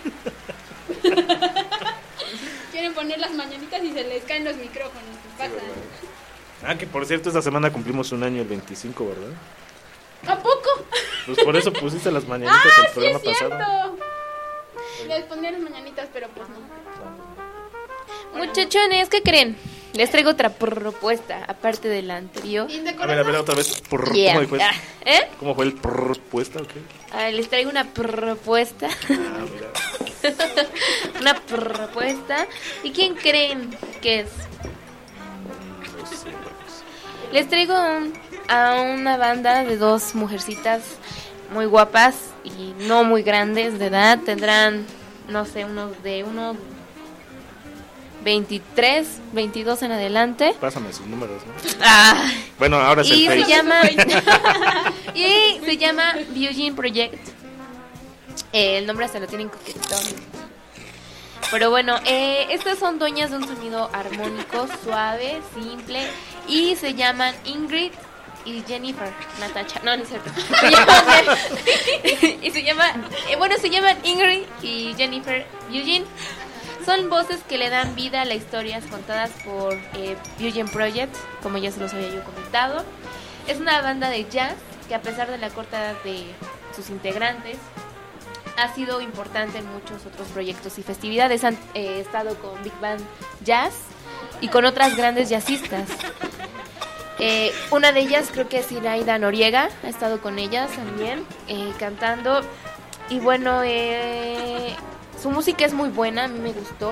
Quieren poner las mañanitas y se les caen los micrófonos. ¿Qué pasa? Ah, que por cierto, esta semana cumplimos un año el veinticinco, ¿verdad? ¿A poco? Pues por eso pusiste las mañanitas Ah, el sí programa es cierto. pasado. Les ponía las mañanitas, pero pues no. Muchachones, ¿qué creen? Les traigo otra propuesta, aparte de la anterior. A ver, a ver, otra vez. Prr, Yeah. ¿Cómo fue? Ah, ¿eh? ¿Cómo fue el propuesta o qué? Ah, les traigo una propuesta. Ah, mira. Una propuesta. ¿Y quién creen que es? No sé, bueno. Les traigo un- a una banda de dos mujercitas muy guapas y no muy grandes de edad. Tendrán, no sé, unos de unos veintitrés, veintidós en adelante. Pásame sus números, ¿no? Ah. Bueno, ahora es el Y se Face. llama y se llama Eugene Project. Eh, el nombre hasta lo tienen coquetón. Pero bueno, eh, estas son dueñas de un sonido armónico, suave, simple, y se llaman Ingrid y Jennifer Natacha. No, no es cierto. Se llaman- y se llama, eh, bueno, se llaman Ingrid y Jennifer Eugene. Son voces que le dan vida a las historias contadas por eh, Eugene Project, como ya se los había yo comentado. Es una banda de jazz que, a pesar de la corta edad de sus integrantes, ha sido importante en muchos otros proyectos y festividades. Han eh, estado con Big Band Jazz y con otras grandes jazzistas. Eh, una de ellas creo que es Iraida Noriega, ha estado con ellas también eh, cantando. Y bueno, eh, su música es muy buena, a mí me gustó.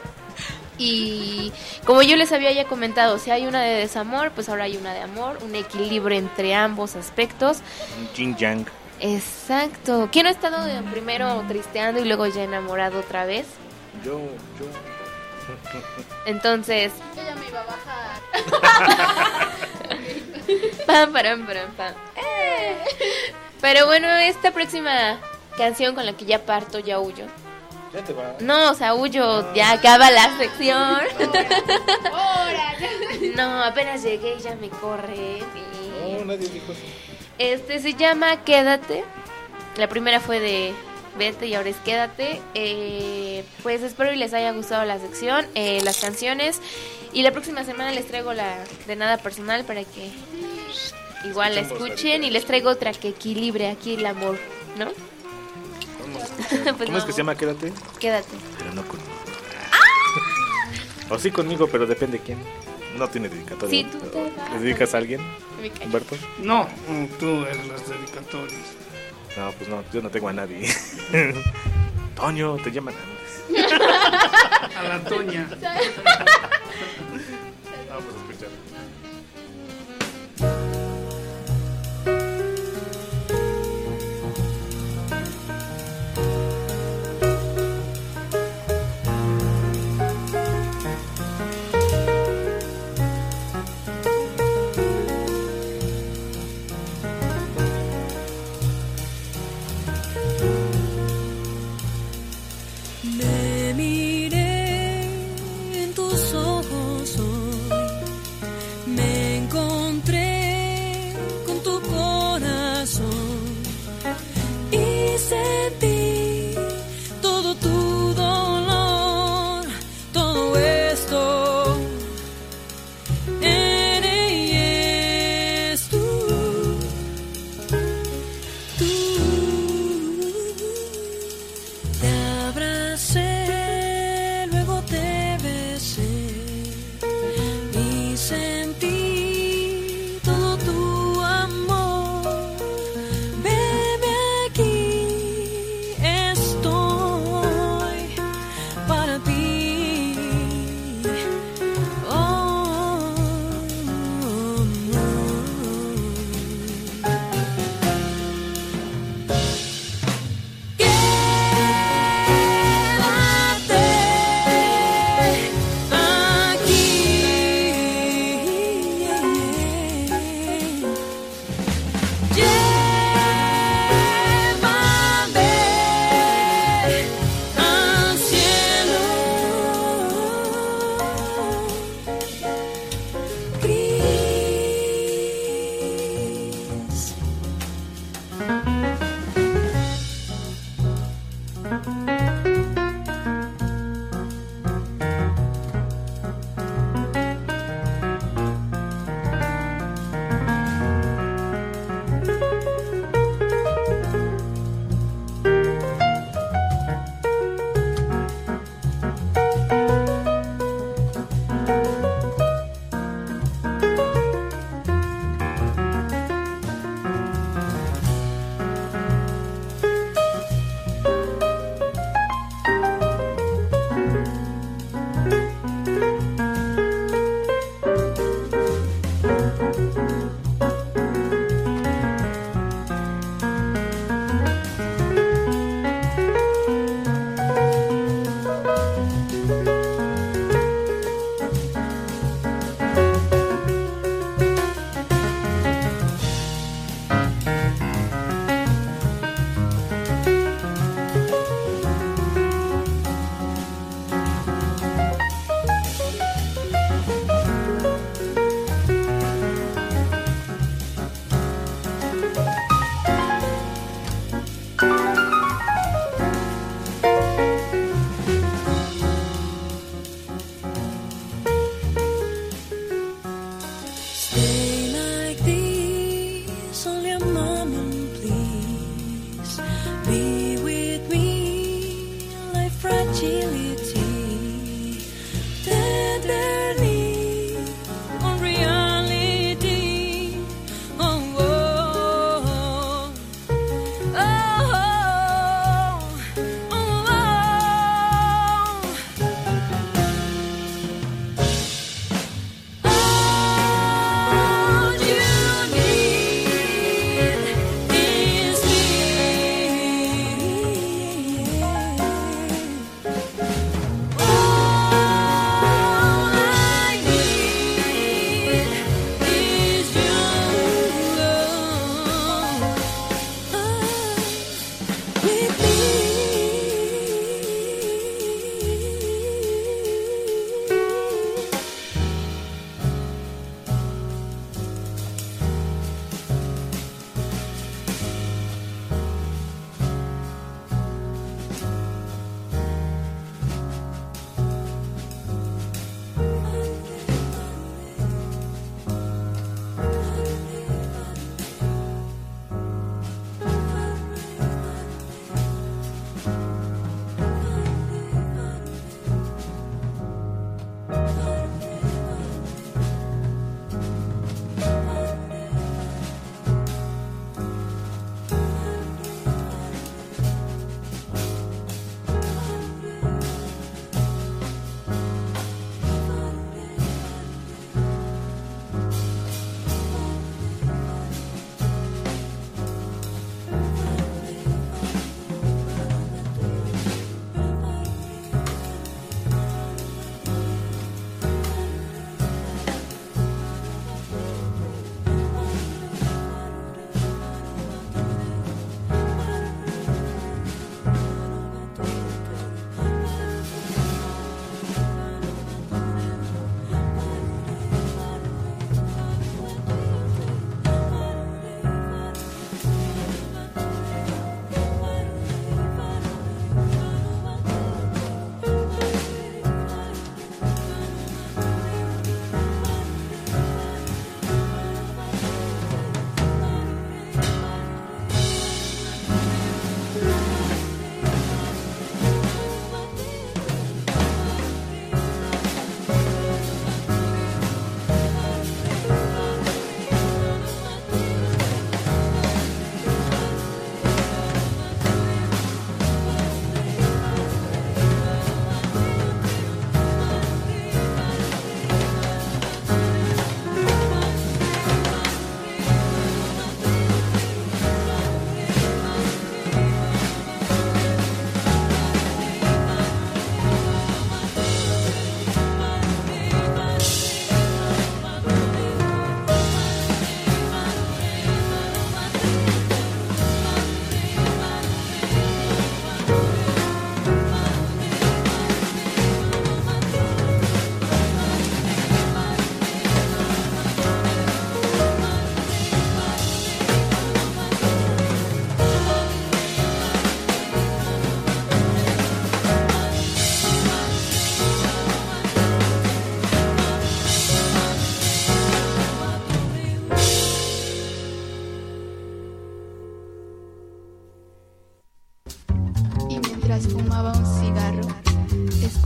Y como yo les había ya comentado, si hay una de desamor, pues ahora hay una de amor, un equilibrio entre ambos aspectos. Un yin yang. Exacto. ¿Quién ha estado de primero tristeando y luego ya enamorado otra vez? Yo, yo. Entonces, Yo ya me iba a bajar. pam, param, param, pam. Eh. Pero bueno, esta próxima canción con la que ya parto, ya huyo. Ya te va. No, o sea, huyo, ya acaba la sección. Ahora. No, apenas llegué y ya me corre. y- No, nadie dijo eso. Este se llama Quédate. La primera fue de Vete y ahora es Quédate. Eh, pues espero y les haya gustado la sección, eh, las canciones. Y la próxima semana les traigo la de Nada Personal para que igual la Escuchemos escuchen. ahorita. Y les traigo otra que equilibre aquí el amor, ¿no? Pues ¿Cómo es que no. se llama? Quédate. Quédate. Pero no conmigo. O sí conmigo, pero depende quién. No tiene dedicatoria. Sí, tú te ¿O vas. ¿Le dedicas a alguien, Me callo. Humberto? No, mm, tú eres las dedicatorias. No, pues no, yo no tengo a nadie. Toño, te llaman a A la Toña. Vamos a escuchar.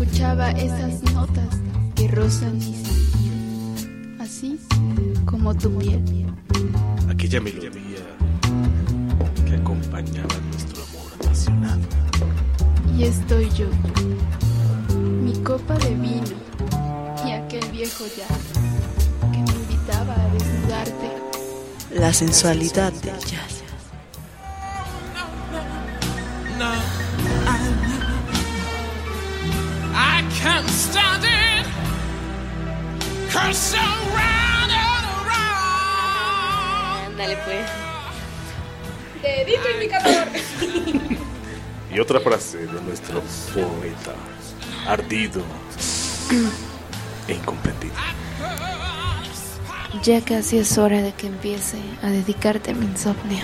escuchaba esas notas que rozan mi sentido, así como tu piel. Aquella melodía que acompañaba nuestro amor apasionado. Y estoy yo, mi copa de vino y aquel viejo jazz que me invitaba a desnudarte. La sensualidad del jazz. No, I, I can't stand it. 'Cause around and around. Ándale pues. Dedito indicador. Y otra frase de nuestro poeta, ardido e incomprendido. Ya casi es hora de que empiece a dedicarte a mi insomnio.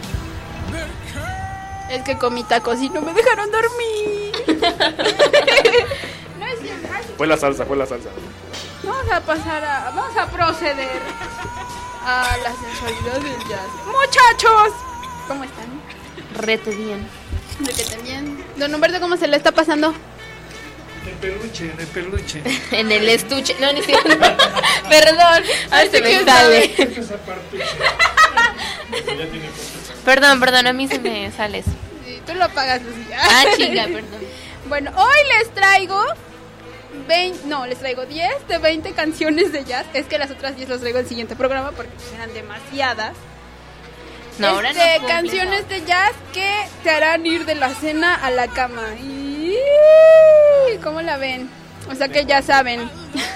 Es que comí tacos y no me dejaron dormir. No es cierto. Fue la salsa, fue la salsa. Vamos a pasar a... Vamos a proceder a la sensualidad del jazz. ¡Muchachos! ¿Cómo están? Rete bien. Rete bien. Don Humberto, ¿cómo se le está pasando? De peluche, de peluche. En el estuche. No, ni siquiera. Perdón. A ver si me sale. Perdón, perdón, a mí se me sale eso. Sí, tú lo pagas, Lucía. Ah, chinga, perdón. Bueno, hoy les traigo veinte, no, les traigo diez de veinte canciones de jazz. Es que las otras diez las traigo en el siguiente programa porque pues, eran demasiadas. No, ahora este, no canciones de jazz que te harán ir de la cena a la cama. Y... ¿cómo la ven? O sea que ya saben.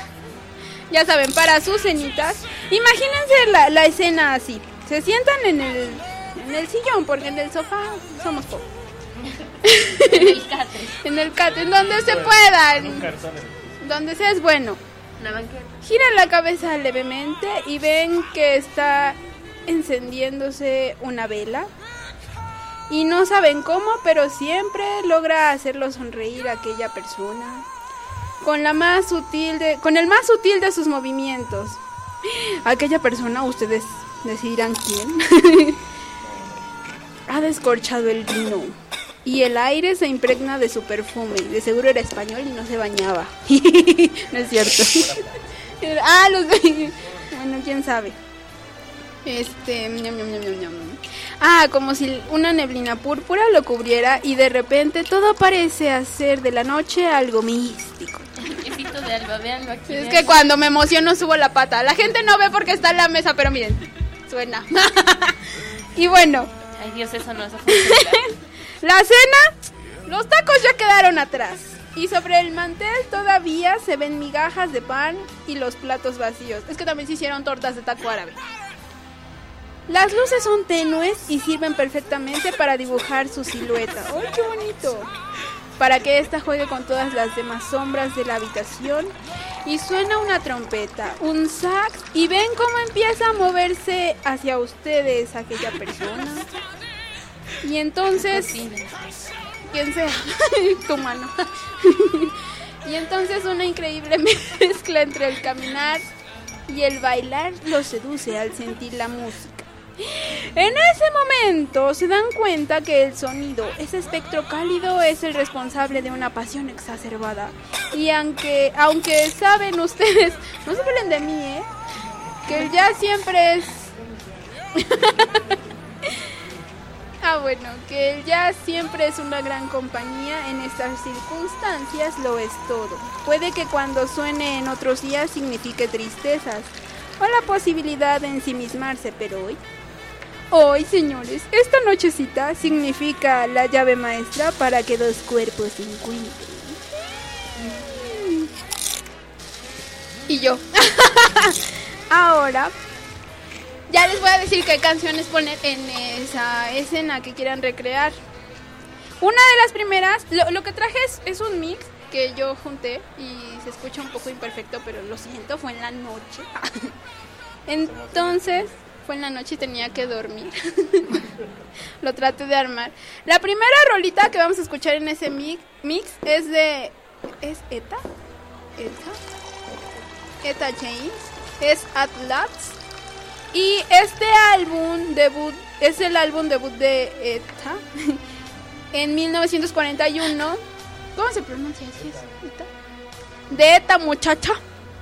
Ya saben, para sus cenitas. Imagínense la, la escena así. Se sientan en el, en el sillón, porque en el sofá somos pocos. En el catre. En el catre, en donde se pueda. En, donde sea es bueno. Una banqueta. Giran la cabeza levemente y ven que está encendiéndose una vela. Y no saben cómo, pero siempre logra hacerlo sonreír a aquella persona. Con la más sutil de, con el más sutil de sus movimientos. Aquella persona, ustedes decidirán quién. Ha descorchado el vino y el aire se impregna de su perfume. De seguro era español y no se bañaba. No es cierto. Ah, los bueno, quién sabe. Este, ñam, ñam, ñam, ñam, ñam. Ah, como si una neblina púrpura lo cubriera y de repente todo parece hacer de la noche algo místico. Quesito de alba, véanlo aquí. Es que cuando me emociono subo la pata. La gente no ve porque está en la mesa, pero miren, suena. Y bueno. Ay Dios, eso no es la cena, los tacos ya quedaron atrás. Y sobre el mantel todavía se ven migajas de pan y los platos vacíos. Es que también se hicieron tortas de taco árabe. Las luces son tenues y sirven perfectamente para dibujar su silueta. ¡Ay, qué bonito! Para que ésta juegue con todas las demás sombras de la habitación. Y suena una trompeta, un sax, y ven cómo empieza a moverse hacia ustedes aquella persona. Y entonces... quien sea, tu mano. Y entonces una increíble mezcla entre el caminar y el bailar los seduce al sentir la música. En ese momento se dan cuenta que el sonido, ese espectro cálido, es el responsable de una pasión exacerbada. Y aunque, aunque saben ustedes, no se burlen de mí, ¿eh? Que el jazz siempre es... Ah, bueno, que el jazz siempre es una gran compañía, en estas circunstancias lo es todo. Puede que cuando suene en otros días signifique tristezas o la posibilidad de ensimismarse, pero hoy... Hoy, señores, esta nochecita significa la llave maestra para que dos cuerpos se encuentren. Y yo. Ahora... ya les voy a decir qué canciones poner en esa escena que quieran recrear. Una de las primeras, lo, lo que traje es, es un mix que yo junté y se escucha un poco imperfecto, pero lo siento, fue en la noche. Entonces, fue en la noche y tenía que dormir. Lo traté de armar. La primera rolita que vamos a escuchar en ese mix, mix es de... ¿es Etta? ¿Etta? Etta James. Es At Last. Y este álbum debut es el álbum debut de Etta en mil novecientos cuarenta y uno ¿Cómo se pronuncia así? De esta muchacha.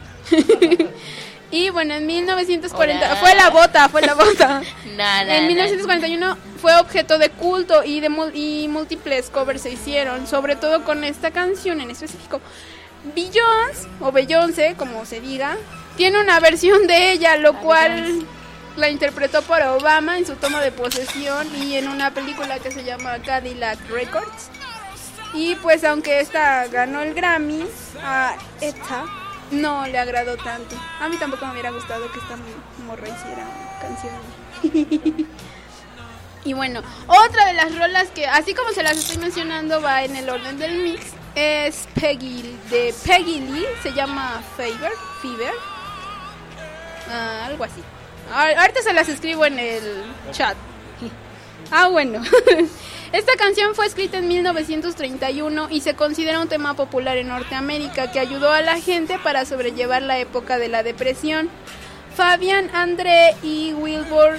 Y bueno, en mil novecientos cuarenta Hola. fue la bota, fue la bota. nah, nah, en mil novecientos cuarenta y uno nah. fue objeto de culto y de y múltiples covers se hicieron, sobre todo con esta canción en específico. Beyoncé o Beyoncé, como se diga, tiene una versión de ella, lo cual la interpretó por Obama en su toma de posesión y en una película que se llama Cadillac Records. Y pues aunque esta ganó el Grammy, a esta no le agradó tanto. A mí tampoco me hubiera gustado que esta morra hiciera canción. Y bueno, otra de las rolas que, así como se las estoy mencionando, va en el orden del mix, es Peggy, de Peggy Lee, se llama Fever, Fever, ah, algo así. Ahorita se las escribo en el chat. Ah, bueno. Esta canción fue escrita en mil novecientos treinta y uno y se considera un tema popular en Norteamérica que ayudó a la gente para sobrellevar la época de la depresión. Fabian André y Wilbur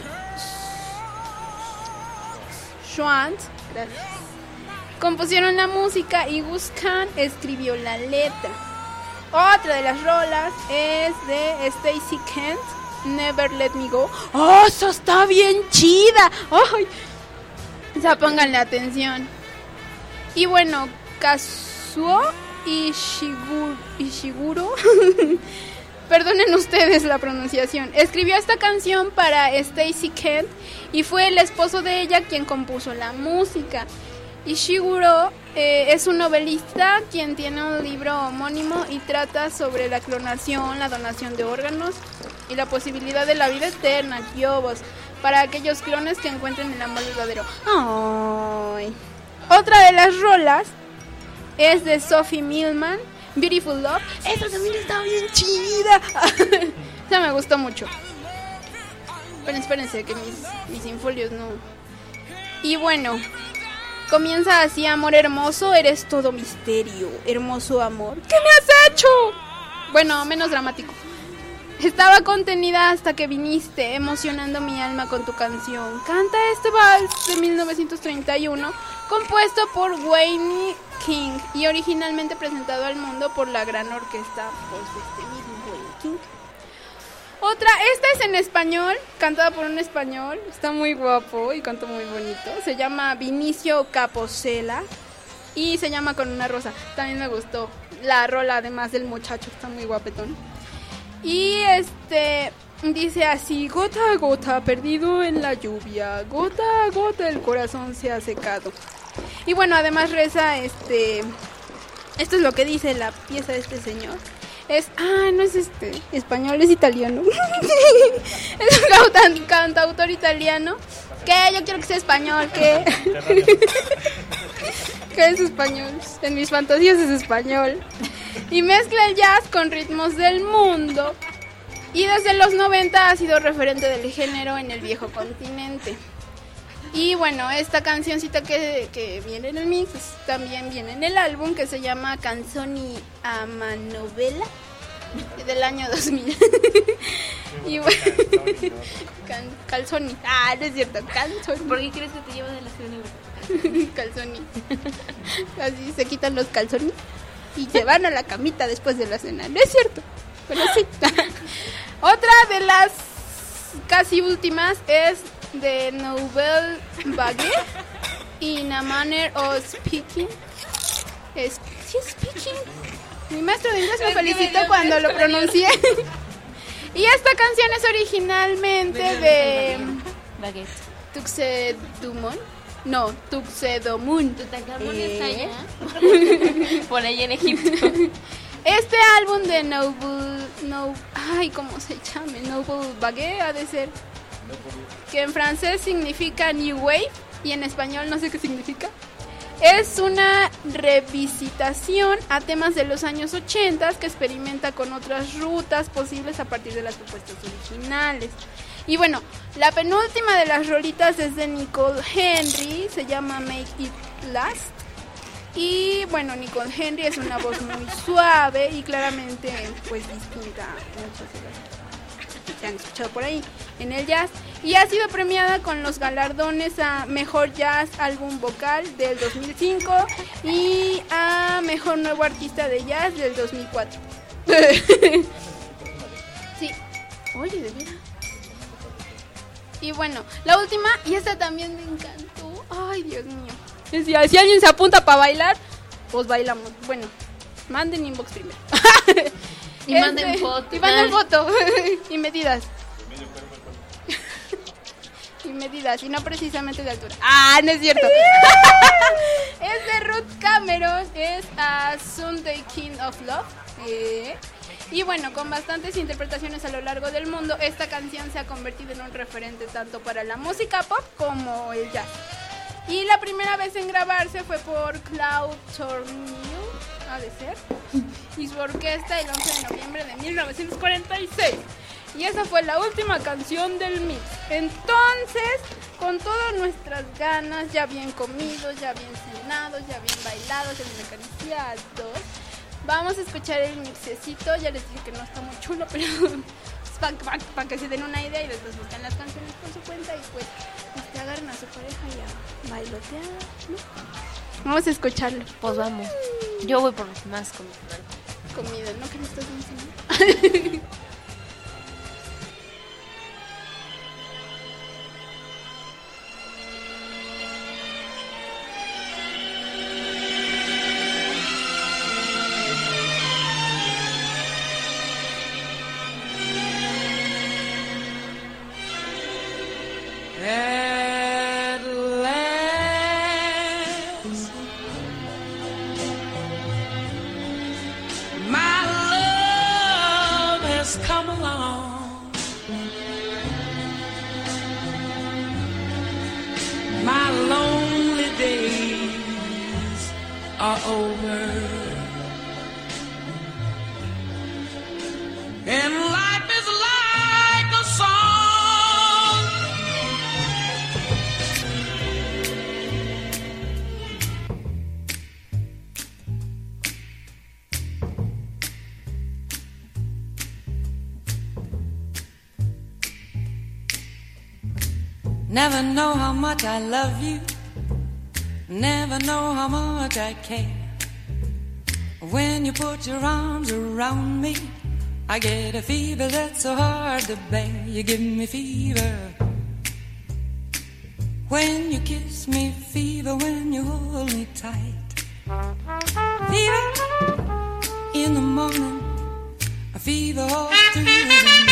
Schwantz compusieron la música y Gus Kahn escribió la letra. Otra de las rolas es de Stacy Kent, Never Let Me Go. ¡Oh, eso está bien chida! ¡Ay! O sea, pónganle atención. Y bueno, Kazuo Ishiguro, Ishiguro perdonen ustedes la pronunciación, escribió esta canción para Stacy Kent y fue el esposo de ella quien compuso la música. Ishiguro eh, es un novelista quien tiene un libro homónimo y trata sobre la clonación, la donación de órganos y la posibilidad de la vida eterna, Yobos, para aquellos clones que encuentren el amor verdadero. Ay. Otra de las rolas es de Sophie Millman, Beautiful Love. Esta también está bien chida. Esa me gustó mucho. Pero espérense que mis, mis infolios no. Y bueno, comienza así: amor hermoso, eres todo misterio, hermoso amor. ¿Qué me has hecho? Bueno, menos dramático. Estaba contenida hasta que viniste, emocionando mi alma con tu canción. Canta este vals de mil novecientos treinta y uno, compuesto por Wayne King y originalmente presentado al mundo por la gran orquesta pues, este mismo Wayne King. Otra, esta es en español, cantada por un español, está muy guapo y canta muy bonito. Se llama Vinicio Capocela y se llama Con una rosa. También me gustó la rola, además del muchacho, está muy guapetón. Y este dice así: gota a gota, perdido en la lluvia, gota a gota el corazón se ha secado. Y bueno, además reza este, esto es lo que dice la pieza de este señor. Es, ah, no es este español, es italiano. Es un cantautor italiano. ¿Qué? Yo quiero que sea español, ¿qué? ¿Qué es español? En mis fantasías es español. Y mezcla el jazz con ritmos del mundo. Y desde los noventa ha sido referente del género en el viejo continente. Y bueno, esta cancioncita que, que viene en el mix también viene en el álbum, que se llama Canzoni a Manovella, del año dos mil. Y bueno, can, Calzoni. Ah, no es cierto, Calzoni. ¿Por qué crees que te llevan de la ciudad? Calzoni. Así se quitan los calzones y se van a la camita después de la cena. No es cierto, pero sí. Otra de las casi últimas es de Nouvelle Vague, In a Manner of Speaking. Es, ¿sí speaking? Mi maestro de inglés me felicitó cuando lo pronuncié. Y esta canción es originalmente de Tuxedomun. No, Tuxedomun. Tutankamón eh. está allá. Por ahí en Egipto. Este álbum de Noble, no, ay, ¿cómo se llama? Noble Vague ha de ser, que en francés significa New Wave y en español no sé qué significa. Es una revisitación a temas de los años ochenta que experimenta con otras rutas posibles a partir de las propuestas originales. Y bueno, la penúltima de las rolitas es de Nicole Henry, se llama Make It Last. Y bueno, Nicole Henry es una voz muy suave y claramente pues distinta a muchas de las se han escuchado por ahí en el jazz, y ha sido premiada con los galardones a Mejor Jazz Álbum Vocal del dos mil cinco y a Mejor Nuevo Artista de Jazz del dos mil cuatro. Sí, oye, de veras. Y bueno, la última, y esta también me encantó. Ay, Dios mío. Decía, si alguien se apunta para bailar, pues bailamos. Bueno, manden inbox primero. Y manden foto. Y manden foto. Y medidas. Y medidas, y no precisamente de altura. Ah, no es cierto. Es de Ruth Cameron, es a Sunday King of Love. Eh. Y bueno, con bastantes interpretaciones a lo largo del mundo, esta canción se ha convertido en un referente tanto para la música pop como el jazz. Y la primera vez en grabarse fue por Claude Tornillo, ha de ser, y su orquesta el once de noviembre de mil novecientos cuarenta y seis. Y esa fue la última canción del mix. Entonces, con todas nuestras ganas, ya bien comidos, ya bien cenados, ya bien bailados, ya bien acariciados, vamos a escuchar el mixecito. Ya les dije que no está muy chulo, pero para pa, pa que se den una idea y después buscan las canciones por su cuenta y pues te agarren a su pareja y a bailotear, ¿no? Vamos a escucharlo. Pues vamos. Yo voy por más comida. Comida, ¿no? Que me estás enseñando. At last, my love has come along. My lonely days are over, and life is like a song. Never know how much I love you, never know how much I care. When you put your arms around me, I get a fever that's so hard to bear. You give me fever when you kiss me, fever when you hold me tight. Fever in the morning, a fever all through the night.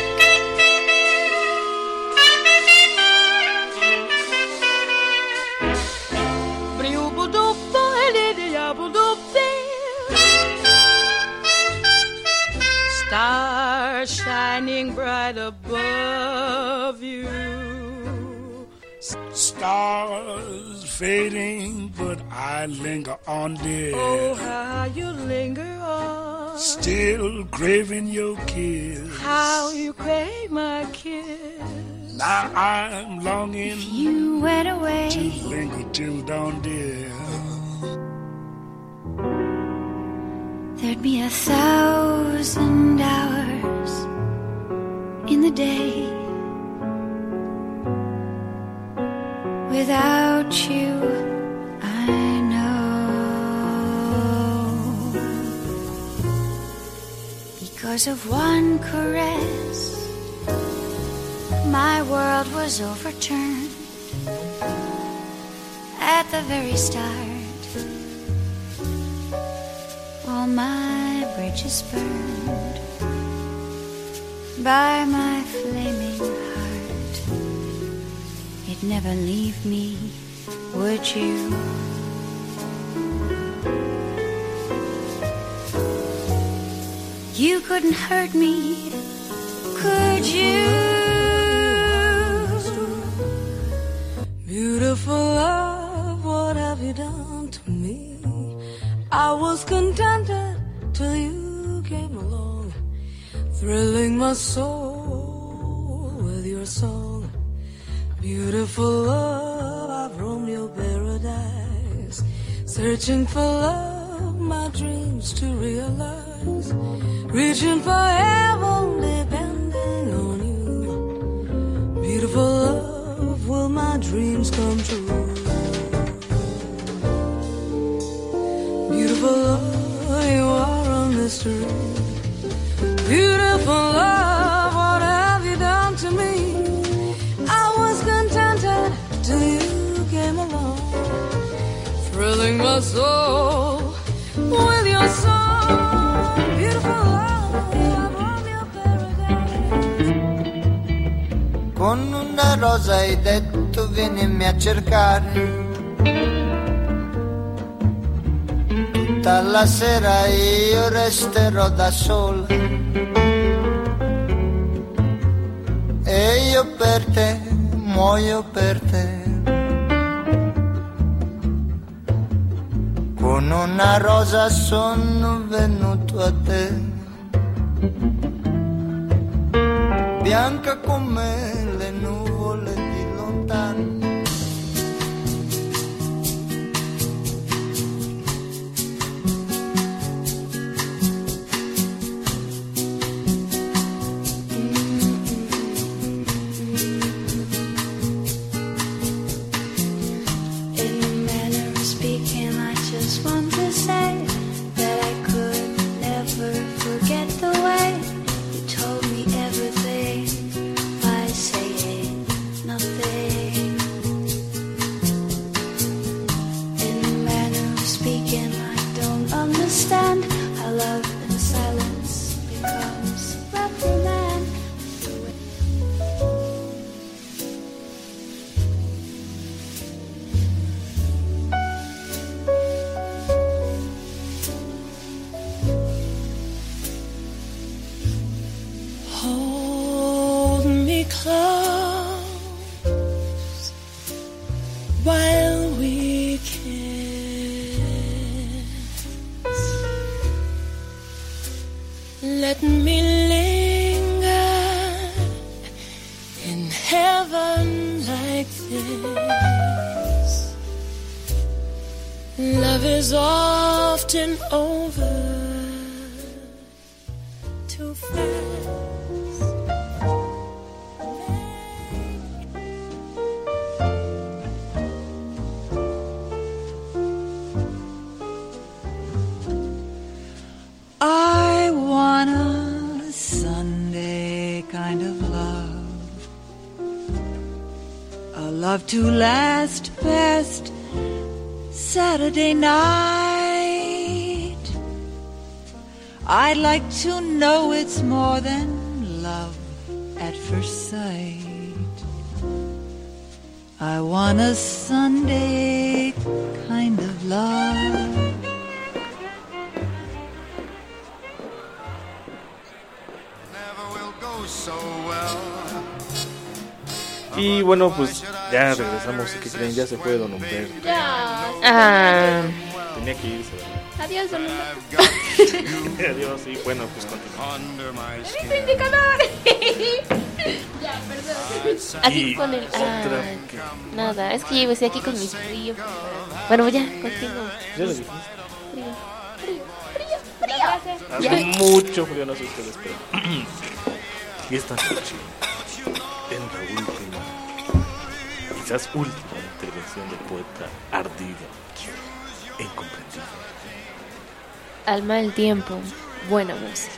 Stars shining bright above you, stars fading, but I linger on, dear. Oh, how you linger on, still craving your kiss. How you crave my kiss. Now I'm longing if you went away to linger till dawn, dear. There'd be a thousand hours in the day without you, I know. Because of one caress, my world was overturned at the very start. All my bridges burned by my flaming heart. You'd never leave me, would you? You couldn't hurt me, could you? Beautiful love, what have you done to me? I was contented till you came along, thrilling my soul with your song. Beautiful love, I've roamed your paradise, searching for love, my dreams to realize, reaching for heaven, depending on dreams come true. Beautiful love, you are a mystery. Beautiful love, what have you done to me? I was contented till you came along, thrilling my soul with your song. Beautiful love, I brought your paradise. Con una rosa hai detto vienimi a cercare. Tutta la sera io resterò da sola. E io per te, muoio per te. Con una rosa sono venuto a te, bianca come le nuvole di lontano. Let me linger in heaven like this. Love is often over too fast. I want a Sunday kind of love, a love to last past Saturday night. I'd like to know it's more than love at first sight. I want a Sunday kind of love. Y bueno, pues ya regresamos. ¿Y qué creen? Ya se fue Don Humberto. Ya. Ah. Tenía que irse. Adiós, Don Humberto. Adiós, y bueno, pues continuamos. ¡Eres indicador! Ya, perdón. Aquí Y con el... Ah, otra nada, es que yo estoy aquí con mis fríos. Bueno, ya, continúo. ¿Ya lo dijiste? Frío, frío, frío, frío. Hace Ya. mucho frío, no sé ustedes, pero... Y esta noche, en la última, quizás última intervención del poeta ardido e incomprendido. Al mal tiempo, buena música.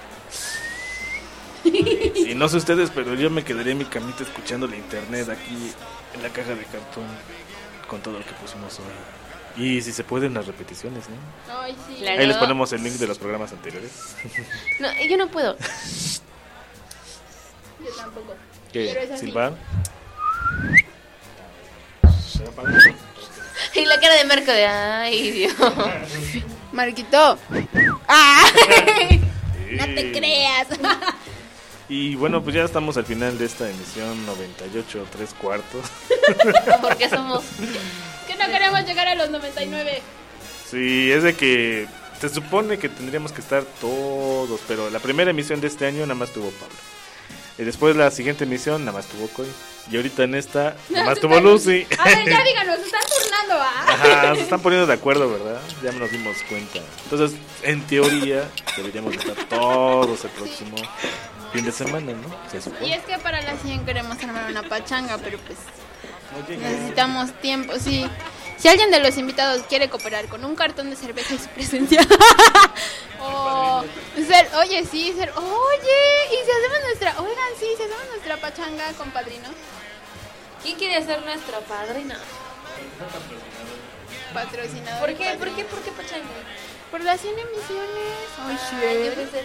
Y no sé ustedes, pero yo me quedaría en mi camita escuchando la internet aquí en la caja de cartón con todo lo que pusimos hoy. Y si se pueden las repeticiones, ¿no? Ay, sí. Claro. Ahí les ponemos el link de los programas anteriores. No, yo no puedo. Yo tampoco. ¿Qué? Pero es así. ¿Silbar? Y la cara de Marco de... Ay, Dios. Marquito. ¡Ah! No te creas. Y bueno, pues ya estamos al final de esta emisión noventa y ocho, tres cuartos. Porque somos... Que no queremos llegar a los noventa y nueve. Sí, es de que se supone que tendríamos que estar todos, pero la primera emisión de este año nada más tuvo Pablo. Y después la siguiente emisión nada más tuvo Coy. Y ahorita en esta nada más tuvo Lucy. A ver, ya díganos, se están turnando, ¿ah? Ajá, se están poniendo de acuerdo, ¿verdad? Ya nos dimos cuenta. Entonces, en teoría, deberíamos estar todos el próximo fin de semana, ¿no? Se supone. Y es que para la cien queremos armar una pachanga, pero pues... Necesitamos tiempo, sí. Si alguien de los invitados quiere cooperar con un cartón de cerveza y su presencia. o ser, oye, sí, ser, oye, y si hacemos nuestra, oigan, sí, si hacemos nuestra pachanga con padrino. ¿Quién quiere ser nuestro padrino? Patrocinador. ¿Por qué? ¿Por qué? ¿Por qué pachanga? Por las cien emisiones. Ay, Ah, sí. yo pensé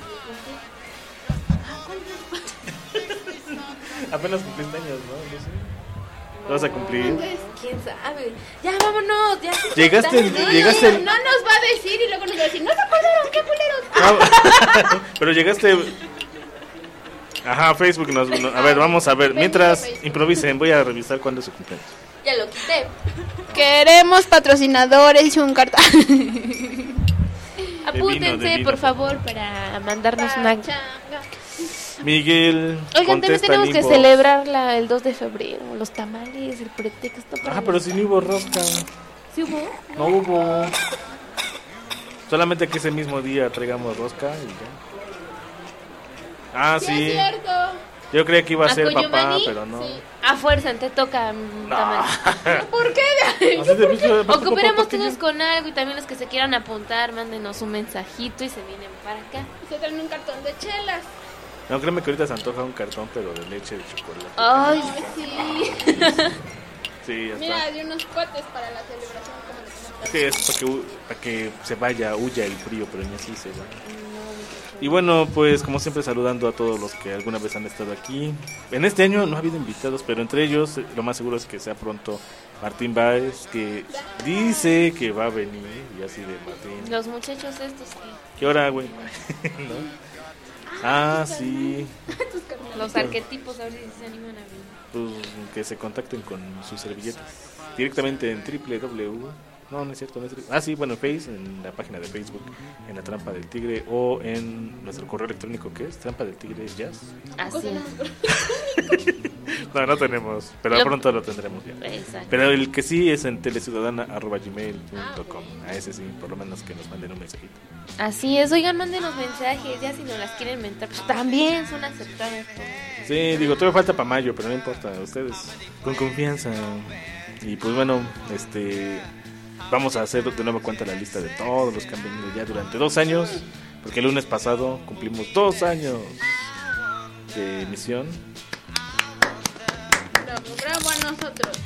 Apenas cumpliste años, ¿no? No sé. ¿Lo vas a cumplir? ¿Quién sabe? Ya, vámonos. Ya se Llegaste, cortaron. No, llegaste. no, no nos va a decir y luego nos va a decir, no se acordaron, qué culeros. Ah, pero llegaste. Ajá, Facebook nos, no- a ver, vamos a ver. Mientras improvisen, voy a revisar cuándo es su cumpleaños. Ya lo quité. Queremos patrocinadores y un cartón. Apúntense, de vino, por favor, para mandarnos una... Miguel, Oigan, también contesta tenemos en que inbox. celebrar la, el dos de febrero. Los tamales, el pretexto para... Ah, pero si no hubo rosca. ¿Sí hubo? No hubo. Solamente que ese mismo día traigamos rosca y ya. Ah, Sí, sí. es cierto. Yo creía que iba a ¿A ser papá, Cuyumani? pero no. A fuerza, te toca mm, tamal. ¿Por qué? Así de bicho, O cooperamos todos con algo y también los que se quieran apuntar, mándenos un mensajito y se vienen para acá. Se traen un cartón de chelas. No, créeme que ahorita se antoja un cartón, pero de leche de chocolate. Ay, sí. Sí, ya Mira, está. de unos cuates para la celebración. Como le Es que es para que, hu- para que se vaya, huya el frío, pero ni así se va. Y bueno, pues como siempre saludando a todos los que alguna vez han estado aquí. En este año no ha habido invitados, pero entre ellos eh, lo más seguro es que sea pronto Martín Báez, que dice que va a venir, y así de Martín. los muchachos estos que... ¿Qué hora, güey? ¿No? Ah, sí. Los arquetipos, a ver si se animan a venir. Pues que se contacten con sus servilletas directamente en www. No, no es cierto, no es cierto. Ah, sí, bueno, en Face, en la página de Facebook, en la Trampa del Tigre, o en nuestro correo electrónico, que es trampa del tigre jazz. Así es. No, no tenemos, pero Lo- pronto lo tendremos ya. Exacto. Pero el que sí es en teleciudadana arroba gmail punto com. A ese sí, por lo menos que nos manden un mensajito. Así es, oigan, mándenos mensajes, ya si nos las quieren mentar, pues también son aceptadas. Sí, digo, todavía falta para mayo, pero no importa, ustedes con confianza. Y pues bueno, este vamos a hacer de nueva cuenta la lista de todos los que han venido ya durante dos años, porque el lunes pasado cumplimos dos años de emisión. Bravo, bravo a nosotros.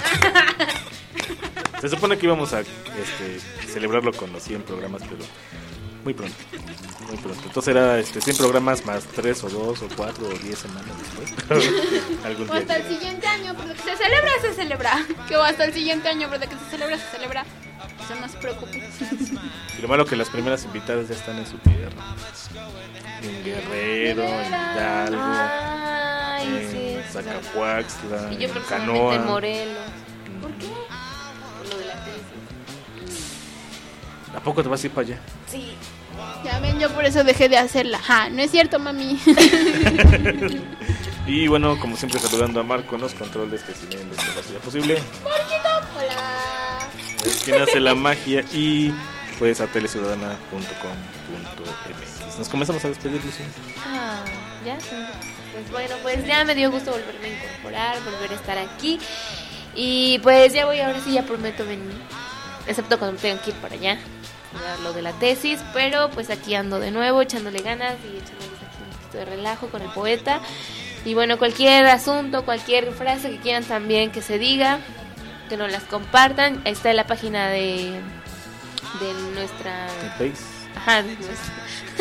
Se supone que íbamos a este, celebrarlo con los cien programas, pero muy pronto, muy pronto. Entonces era este, cien programas más tres o dos o cuatro o diez semanas después. Algún O día hasta el llegará. siguiente año, pero de que se celebra, se celebra. Que o hasta el siguiente año, pero de que se celebra, se celebra. Eso no se preocupen. Y lo malo que las primeras invitadas ya están en su tierra. En Guerrero, en Hidalgo, Ay, en sí, Zacapuaxtla, Y yo en personalmente Canoa. en Morelos. ¿Por qué? Por lo de la tesis. ¿A poco te vas a ir para allá? Sí. Ya ven, yo por eso dejé de hacerla. Ja, no es cierto, mami. Y bueno, como siempre saludando a Marco en los controles, que si bien esto va a ser posible, Marquito, hola. es quien hace la magia, y pues a teleciudadana punto com punto m x. Nos comenzamos a despedir, Lucía. Ah, ya. Pues bueno, pues ya me dio gusto volverme a incorporar, volver a estar aquí. Y pues ya voy, ahora sí ya prometo venir. Excepto cuando tengan que ir para allá, a dar lo de la tesis. Pero pues aquí ando de nuevo, echándole ganas y echándoles aquí un poquito de relajo con el poeta. Y bueno, cualquier asunto, cualquier frase que quieran también que se diga, que nos las compartan. Ahí está en la página de, de nuestra... Face. Ajá, de nuestra...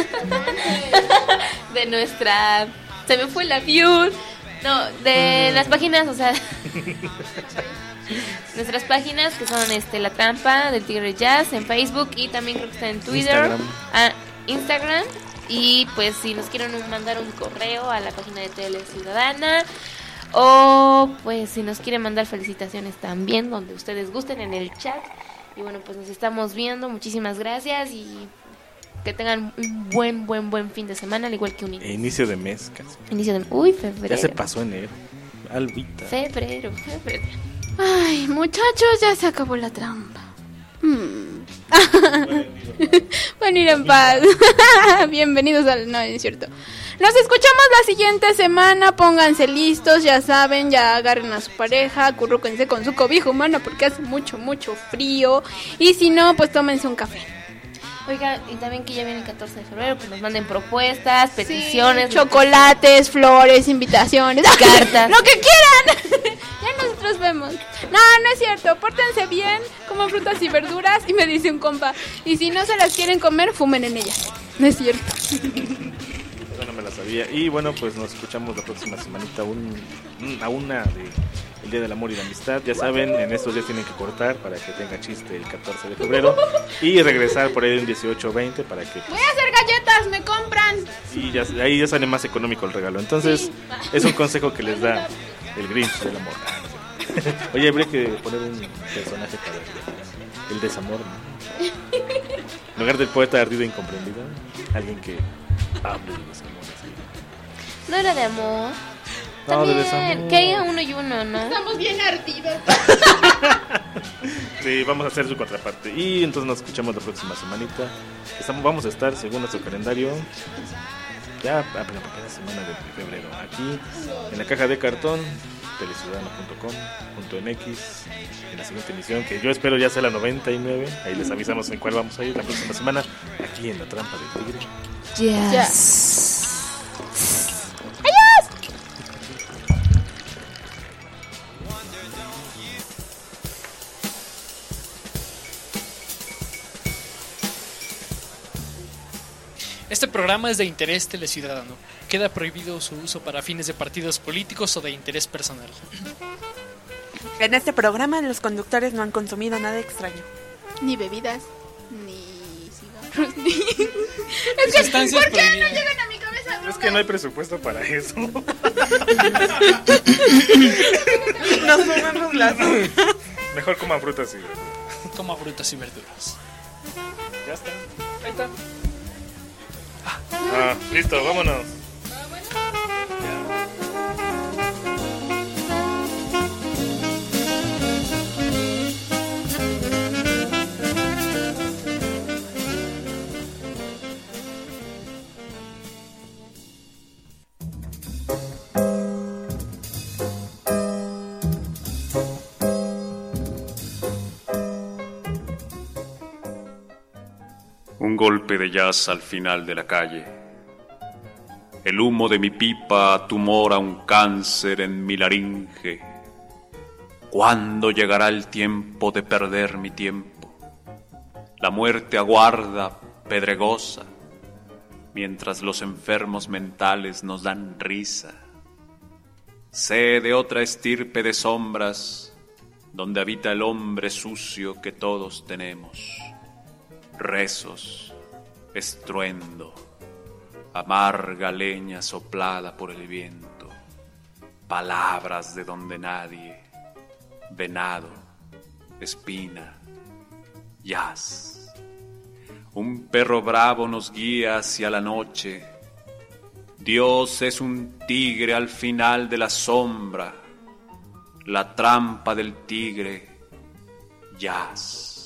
de nuestra... Se me fue la view. No, de las páginas, o sea... nuestras páginas que son este La Trampa del Tigre Jazz en Facebook y también creo que está en Twitter, Instagram. ah, Instagram. Y pues si nos quieren mandar un correo a la página de Tele Ciudadana, o pues si nos quieren mandar felicitaciones también, donde ustedes gusten en el chat. Y bueno, pues nos estamos viendo, muchísimas gracias y que tengan un buen, buen, buen fin de semana, al igual que un inicio, Inicio de mes casi. inicio de... Uy, febrero. Ya se pasó enero. Albita. Febrero, febrero. Ay, muchachos, ya se acabó la trampa. Hmm. Pueden ir en paz. Bienvenidos al... No, es cierto. Nos escuchamos la siguiente semana. Pónganse listos, ya saben, ya agarren a su pareja, acurrúquense con su cobija humana porque hace mucho, mucho frío. Y si no, pues tómense un café. Oiga, y también que ya viene el catorce de febrero, que nos manden propuestas, peticiones, sí, chocolates, flores, invitaciones, cartas, lo que quieran. Ya nosotros vemos. No, no es cierto, pórtense bien, coman frutas y verduras. Y me dice un compa, y si no se las quieren comer, fumen en ellas. No es cierto. Eso no me la sabía. Y bueno, pues nos escuchamos la próxima semanita un, a una de el Día del Amor y la Amistad. Ya saben, en estos días tienen que cortar para que tenga chiste el catorce de febrero y regresar por ahí en dieciocho o veinte para que... Voy a hacer galletas, me compran. Y ya, ahí ya sale más económico el regalo. Entonces, sí. Es un consejo que les da el Grinch del amor. Oye, habría que poner un personaje para el, el desamor, ¿no? En lugar del poeta ardido e incomprendido, alguien que hable de desamor. No era de amor. No, también, de desamor. Que haya uno y uno, ¿no? Estamos bien ardidos. Sí, vamos a hacer su contraparte. Y entonces nos escuchamos la próxima semanita. Estamos, vamos a estar, según nuestro calendario, ya a la primera semana de febrero. Aquí, en la caja de cartón, teleciudadano punto com punto m x, en la siguiente emisión, que yo espero ya sea la noventa y nueve. Ahí les avisamos en cuál vamos a ir la próxima semana, aquí en La Trampa del Tigre. Yes. Yes. Este programa es de interés teleciudadano. Queda prohibido su uso para fines de partidos políticos o de interés personal. En este programa los conductores no han consumido nada extraño. Ni bebidas, ni cigarros, ni... Es que, ¿por qué no llegan a mi cabeza drogas? Es que no hay presupuesto para eso. Nos fumamos las... Mejor coman frutas y verduras. Coma frutas y verduras. Ya está. Ahí está. Ah, listo, vámonos. Un golpe de jazz al final de la calle. El humo de mi pipa tumora un cáncer en mi laringe. ¿Cuándo llegará el tiempo de perder mi tiempo? La muerte aguarda, pedregosa, mientras los enfermos mentales nos dan risa. Sé de otra estirpe de sombras, donde habita el hombre sucio que todos tenemos. Rezos, estruendo, amarga leña soplada por el viento, palabras de donde nadie, venado, espina, jazz. Un perro bravo nos guía hacia la noche. Dios es un tigre al final de la sombra, la trampa del tigre, jazz.